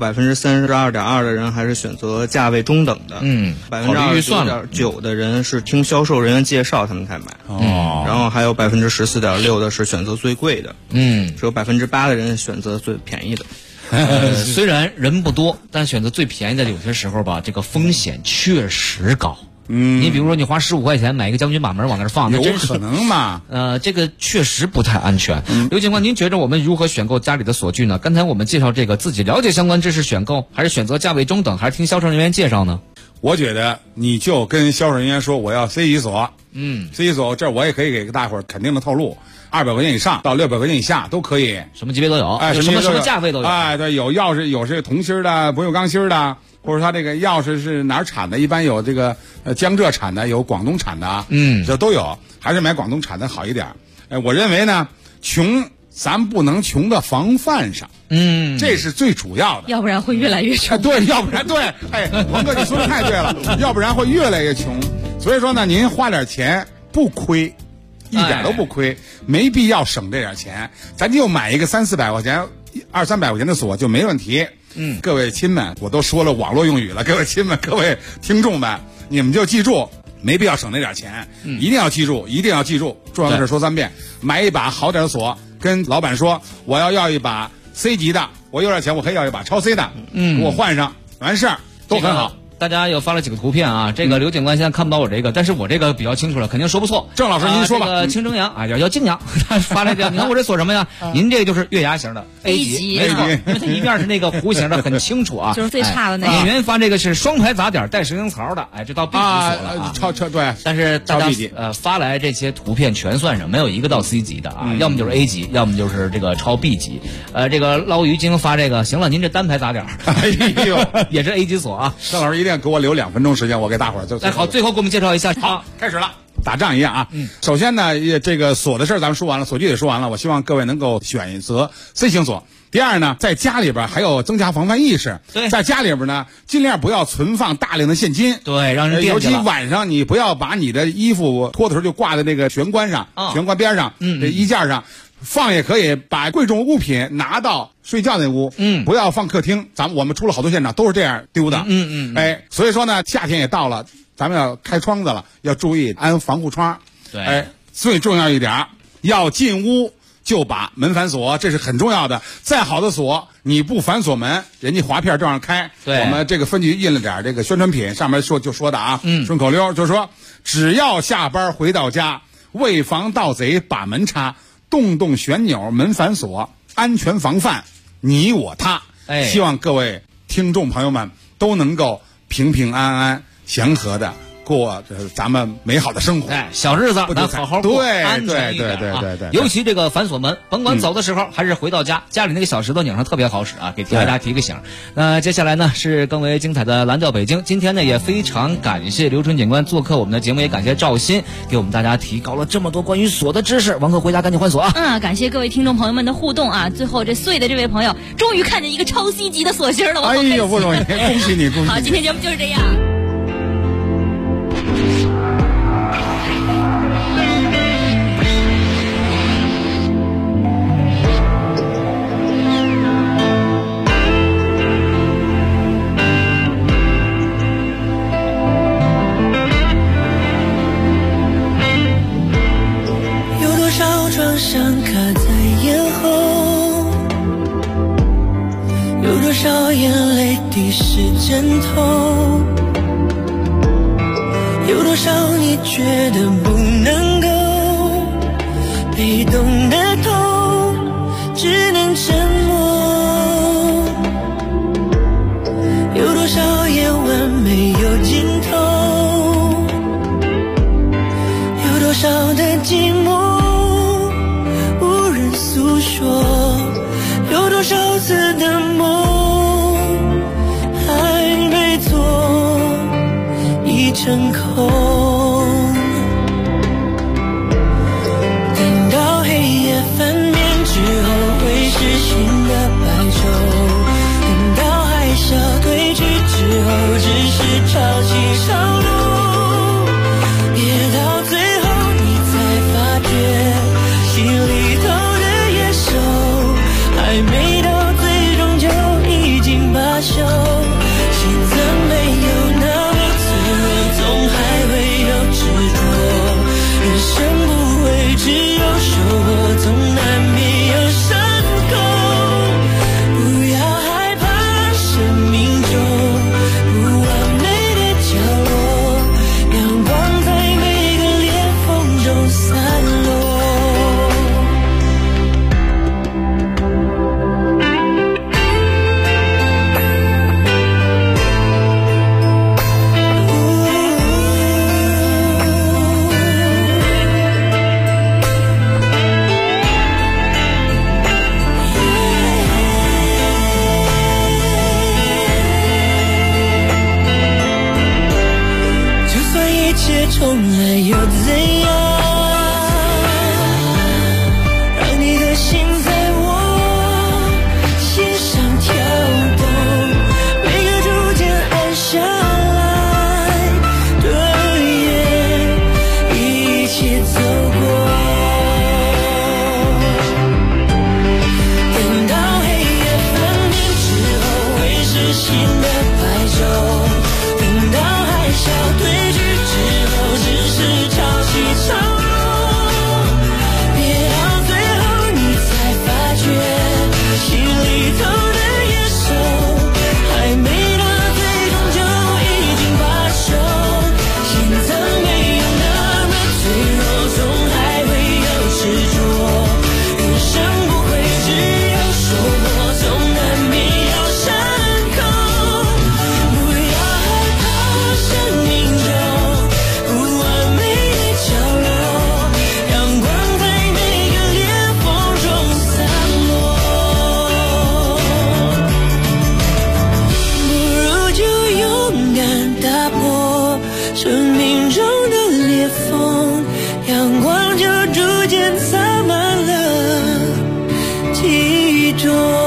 32.2%的人还是选择价位中等的，29.9%的人是听销售人员介绍他们才买，然后还有14.6%的是选择最贵的，只有8%的人选择最便宜的。 虽然人不多，但选择最便宜的有些时候吧，这个风险确实高。你比如说你花15块钱买一个将军把门往那儿放，那真是有可能嘛？ 这个确实不太安全。刘警官，您觉着我们如何选购家里的锁具呢？刚才我们介绍这个，自己了解相关知识选购，还是选择价位中等，还是听销售人员介绍呢？ 我觉得你就跟销售人员说我要 C 级锁，C 级锁这我也可以给大伙儿肯定的透露，200块钱以上到600块钱以下都可以， 什么级别都有，什么价位都有。 对，有钥匙，有是铜芯的，不锈钢芯的，或者它这个钥匙是哪儿产的，一般有这个江浙产的，有广东产的，这都有，还是买广东产的好一点。我认为呢，咱不能穷到防范上，这是最主要的， 要不然会越来越穷。 对，要不然对，王哥你说的太对了，要不然会越来越穷。所以说呢，您花点钱不亏，一点都不亏，没必要省这点钱，咱就买一个300-400块钱、200-300块钱的锁就没问题。各位亲们，我都说了网络用语了，各位亲们，各位听众们，你们就记住。没必要省那点钱，一定要记住，一定要记住，重要的事说3遍。买一把好点的锁，跟老板说我要一把 C 级的，我有点钱，我可以要一把超 C 的，给我换上，完事儿都很好。 大家又发了几个图片啊，这个刘警官现在看不到我这个，但是我这个比较清楚了，肯定说不错。 郑老师您说吧。 这个青城阳啊，叫泾阳，他发来这，你看我这锁什么呀？您这个就是月牙形的 A 级，没错，因为它一面是那个弧形的，很清楚啊。 就是最差的那个。 演员发这个是双排砸点带石英槽的，这到 B 级锁了啊。 对， 但是大家发来这些图片全算上，没有一个到 C 级的啊，要么就是 A 级，要么就是这个超 B 级。这个捞鱼精发这个，行了，您这单排砸点，哎呦，也是 A 级锁啊。 郑老师一定要给我留2分钟时间，我给大伙儿就。 好，最后给我们介绍一下。 好，开始了。打仗一样啊，首先呢，这个锁的事儿咱们说完了，锁具也说完了，我希望各位能够选择 C 型锁。第二呢，在家里边还要增加防范意识。 对， 在家里边呢，尽量不要存放大量的现金。 对，让人尤其晚上你不要把你的衣服脱的时候就挂在那个玄关上，玄关边上，这衣架上。放也可以，把贵重物品拿到睡觉那屋，不要放客厅。我们出了好多现场都是这样丢的，所以说呢，夏天也到了，咱们要开窗子了，要注意安防护窗。 对， 最重要一点，要进屋就把门反锁，这是很重要的。再好的锁，你不反锁门，人家划片照样开。 对， 我们这个分局印了点这个宣传品，上面说的啊，顺口溜就是说，只要下班回到家，为防盗贼把门插，动动旋钮门反锁，安全防范你我他。希望各位听众朋友们都能够平平安安、祥和的过咱们美好的生活。 小日子咱好好过，安全一点啊。 对。 尤其这个反锁门，甭管走的时候还是回到家，家里那个小石头拧上特别好使啊，给大家提个醒。那接下来呢是更为精彩的蓝调北京。今天呢也非常感谢刘春警官做客我们的节目，也感谢赵鑫给我们大家提高了这么多关于锁的知识。王哥回家赶紧换锁啊！ 感谢各位听众朋友们的互动啊！最后这碎的这位朋友终于看见一个超C级的锁芯了，我好开心！ 哎呦，不容易，恭喜你，恭喜你！ 好，今天节目就是这样。 伤卡在咽喉，有多少眼泪滴湿枕头，有多少你觉得不能够，被动的痛只能沉默，有多少夜晚没有尽头，有多少的寂寞诉说，有多少次的梦还被做已成空，等到黑夜翻面之后会是新的白昼，等到海啸退去之后只是潮起潮落，别到最后你才发觉心里头还没到最终就已经罢休，心怎没有那么脆弱，总还会有执着，人生不会只有收获，总难免有伤口，不要害怕生命中不完美的角落，阳光在每个裂缝中散落。重来又怎样，让你的心在我心上跳动，每个逐渐安下来的夜一起走过，等到黑夜翻面之后会是新的白昼，等到海啸退去只是潮起潮落，别到最后你才发觉心里头的野兽还没到最终就已经罢休，心脏没有那么脆弱，总还会有执着，人生不会只有收获，总难免有伤口，不要害怕生命中不完美的角落，阳光在每个裂缝中散落，不如就勇敢打破生命中的裂缝，阳光就逐渐洒满了记忆中。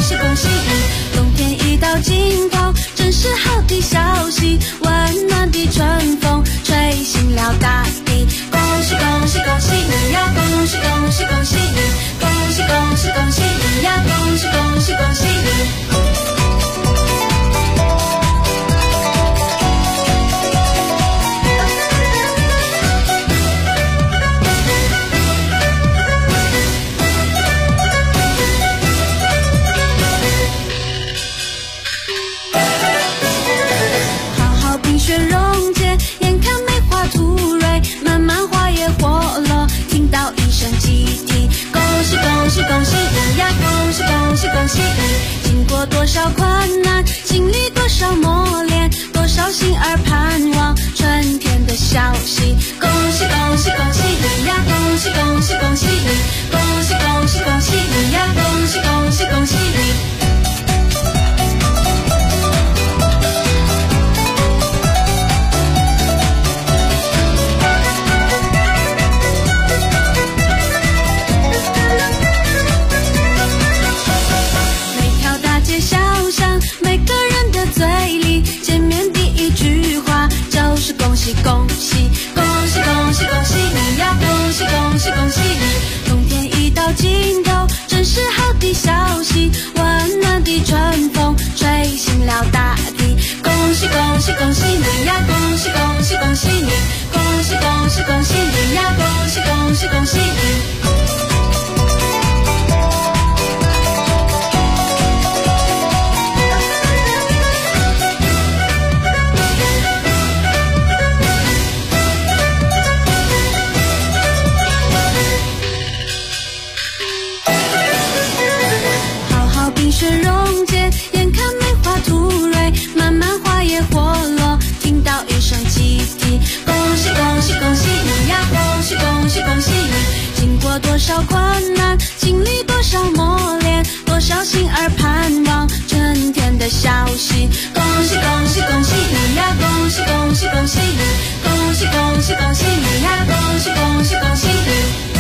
喜恭喜！冬天已到尽头，真是好的消息，温暖的春风吹醒了大地。恭喜恭喜恭喜你呀！恭喜恭喜恭喜你！恭喜恭喜恭喜你呀！恭喜恭喜恭喜你！恭喜你呀！恭喜恭喜恭喜你！经过多少困难，经历多少磨练，多少心儿盼望春天的消息。恭喜恭喜恭喜你呀！恭喜恭喜恭喜你！恭喜恭喜恭喜你呀！恭喜恭喜恭喜你！恭喜恭喜恭喜恭喜恭喜你呀！恭喜恭喜恭喜你！冬天已到尽头，真是好的消息，温暖的春风吹醒了大地。恭喜恭喜恭喜你呀！恭喜恭喜恭喜你！恭喜恭喜恭喜你呀！恭喜恭喜恭喜你！多少困难，经历多少磨练，多少心儿盼望春天的消息。恭喜恭喜恭喜你呀！恭喜恭喜恭喜你！恭喜恭喜恭喜你呀！恭喜恭喜恭喜你！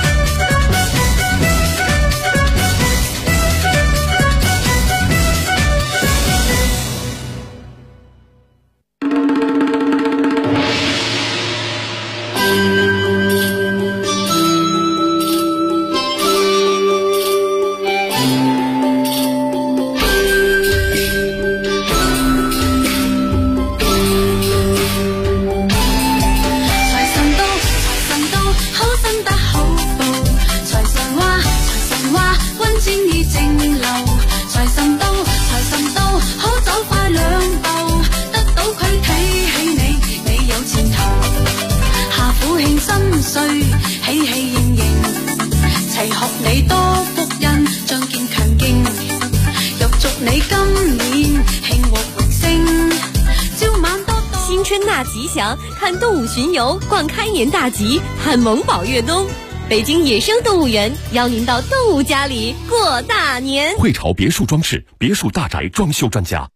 吉祥，看动物巡游，逛开年大吉，看萌宝越冬。北京野生动物园邀您到动物家里过大年。 汇潮别墅装饰，别墅大宅装修专家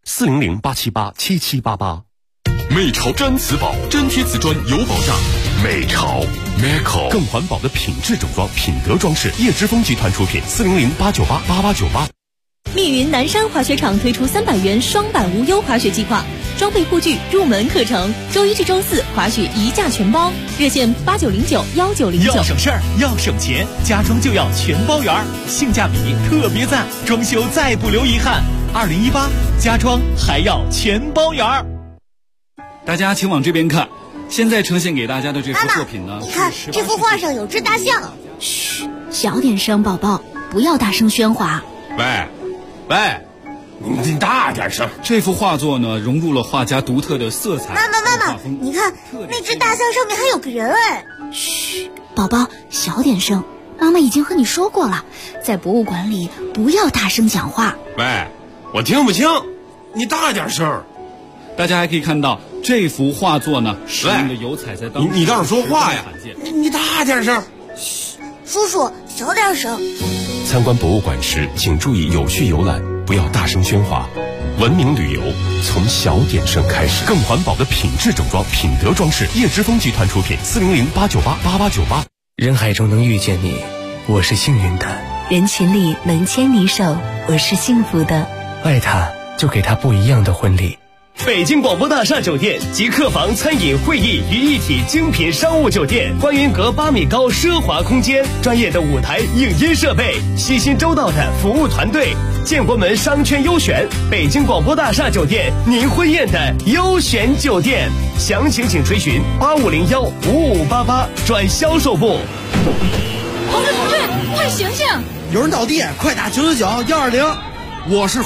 ，400-878-7788。美潮真瓷宝，真贴瓷砖有保障。美潮 Meco 更环保的品质整装，品德装饰，叶之峰集团出品，400-898-8898。 密云南山滑雪场推出300元双板无忧滑雪计划。装备护具入门课程，周一至周四滑雪一价全包，热线8909-1909。 要省事儿，要省钱，家装就要全包圆，性价比特别赞，装修再不留遗憾。2018家装还要全包圆。 大家请往这边看，现在呈现给大家的这幅作品呢， 你看这幅画上有只大象。 嘘，小点声，宝宝，不要大声喧哗。 喂。你大点声！这幅画作呢，融入了画家独特的色彩。 妈妈，你看那只大象上面还有个人哎！ 嘘，宝宝，小点声。妈妈已经和你说过了，在博物馆里不要大声讲话。 喂，我听不清，你大点声。大家还可以看到这幅画作呢，使用的油彩在当你倒是说话呀！你大点声。 嘘，叔叔，小点声。 参观博物馆时，请注意有序游览，不要大声喧哗。文明旅游从小点声开始，更环保的品质整装，品德装饰，叶之峰集团出品，400-898-8898。 人海中能遇见你，我是幸运的。 人群里能牵你手，我是幸福的。 爱他，就给他不一样的婚礼。 北京广播大厦酒店集客房、餐饮、会议于一体精品商务酒店，观云阁8米高奢华空间，专业的舞台影音设备，细心周到的服务团队，建国门商圈优选，北京广播大厦酒店，您婚宴的优选酒店。详情请垂询85015588转销售部。 同志，快醒醒！ 有人倒地，快打999-120。 我是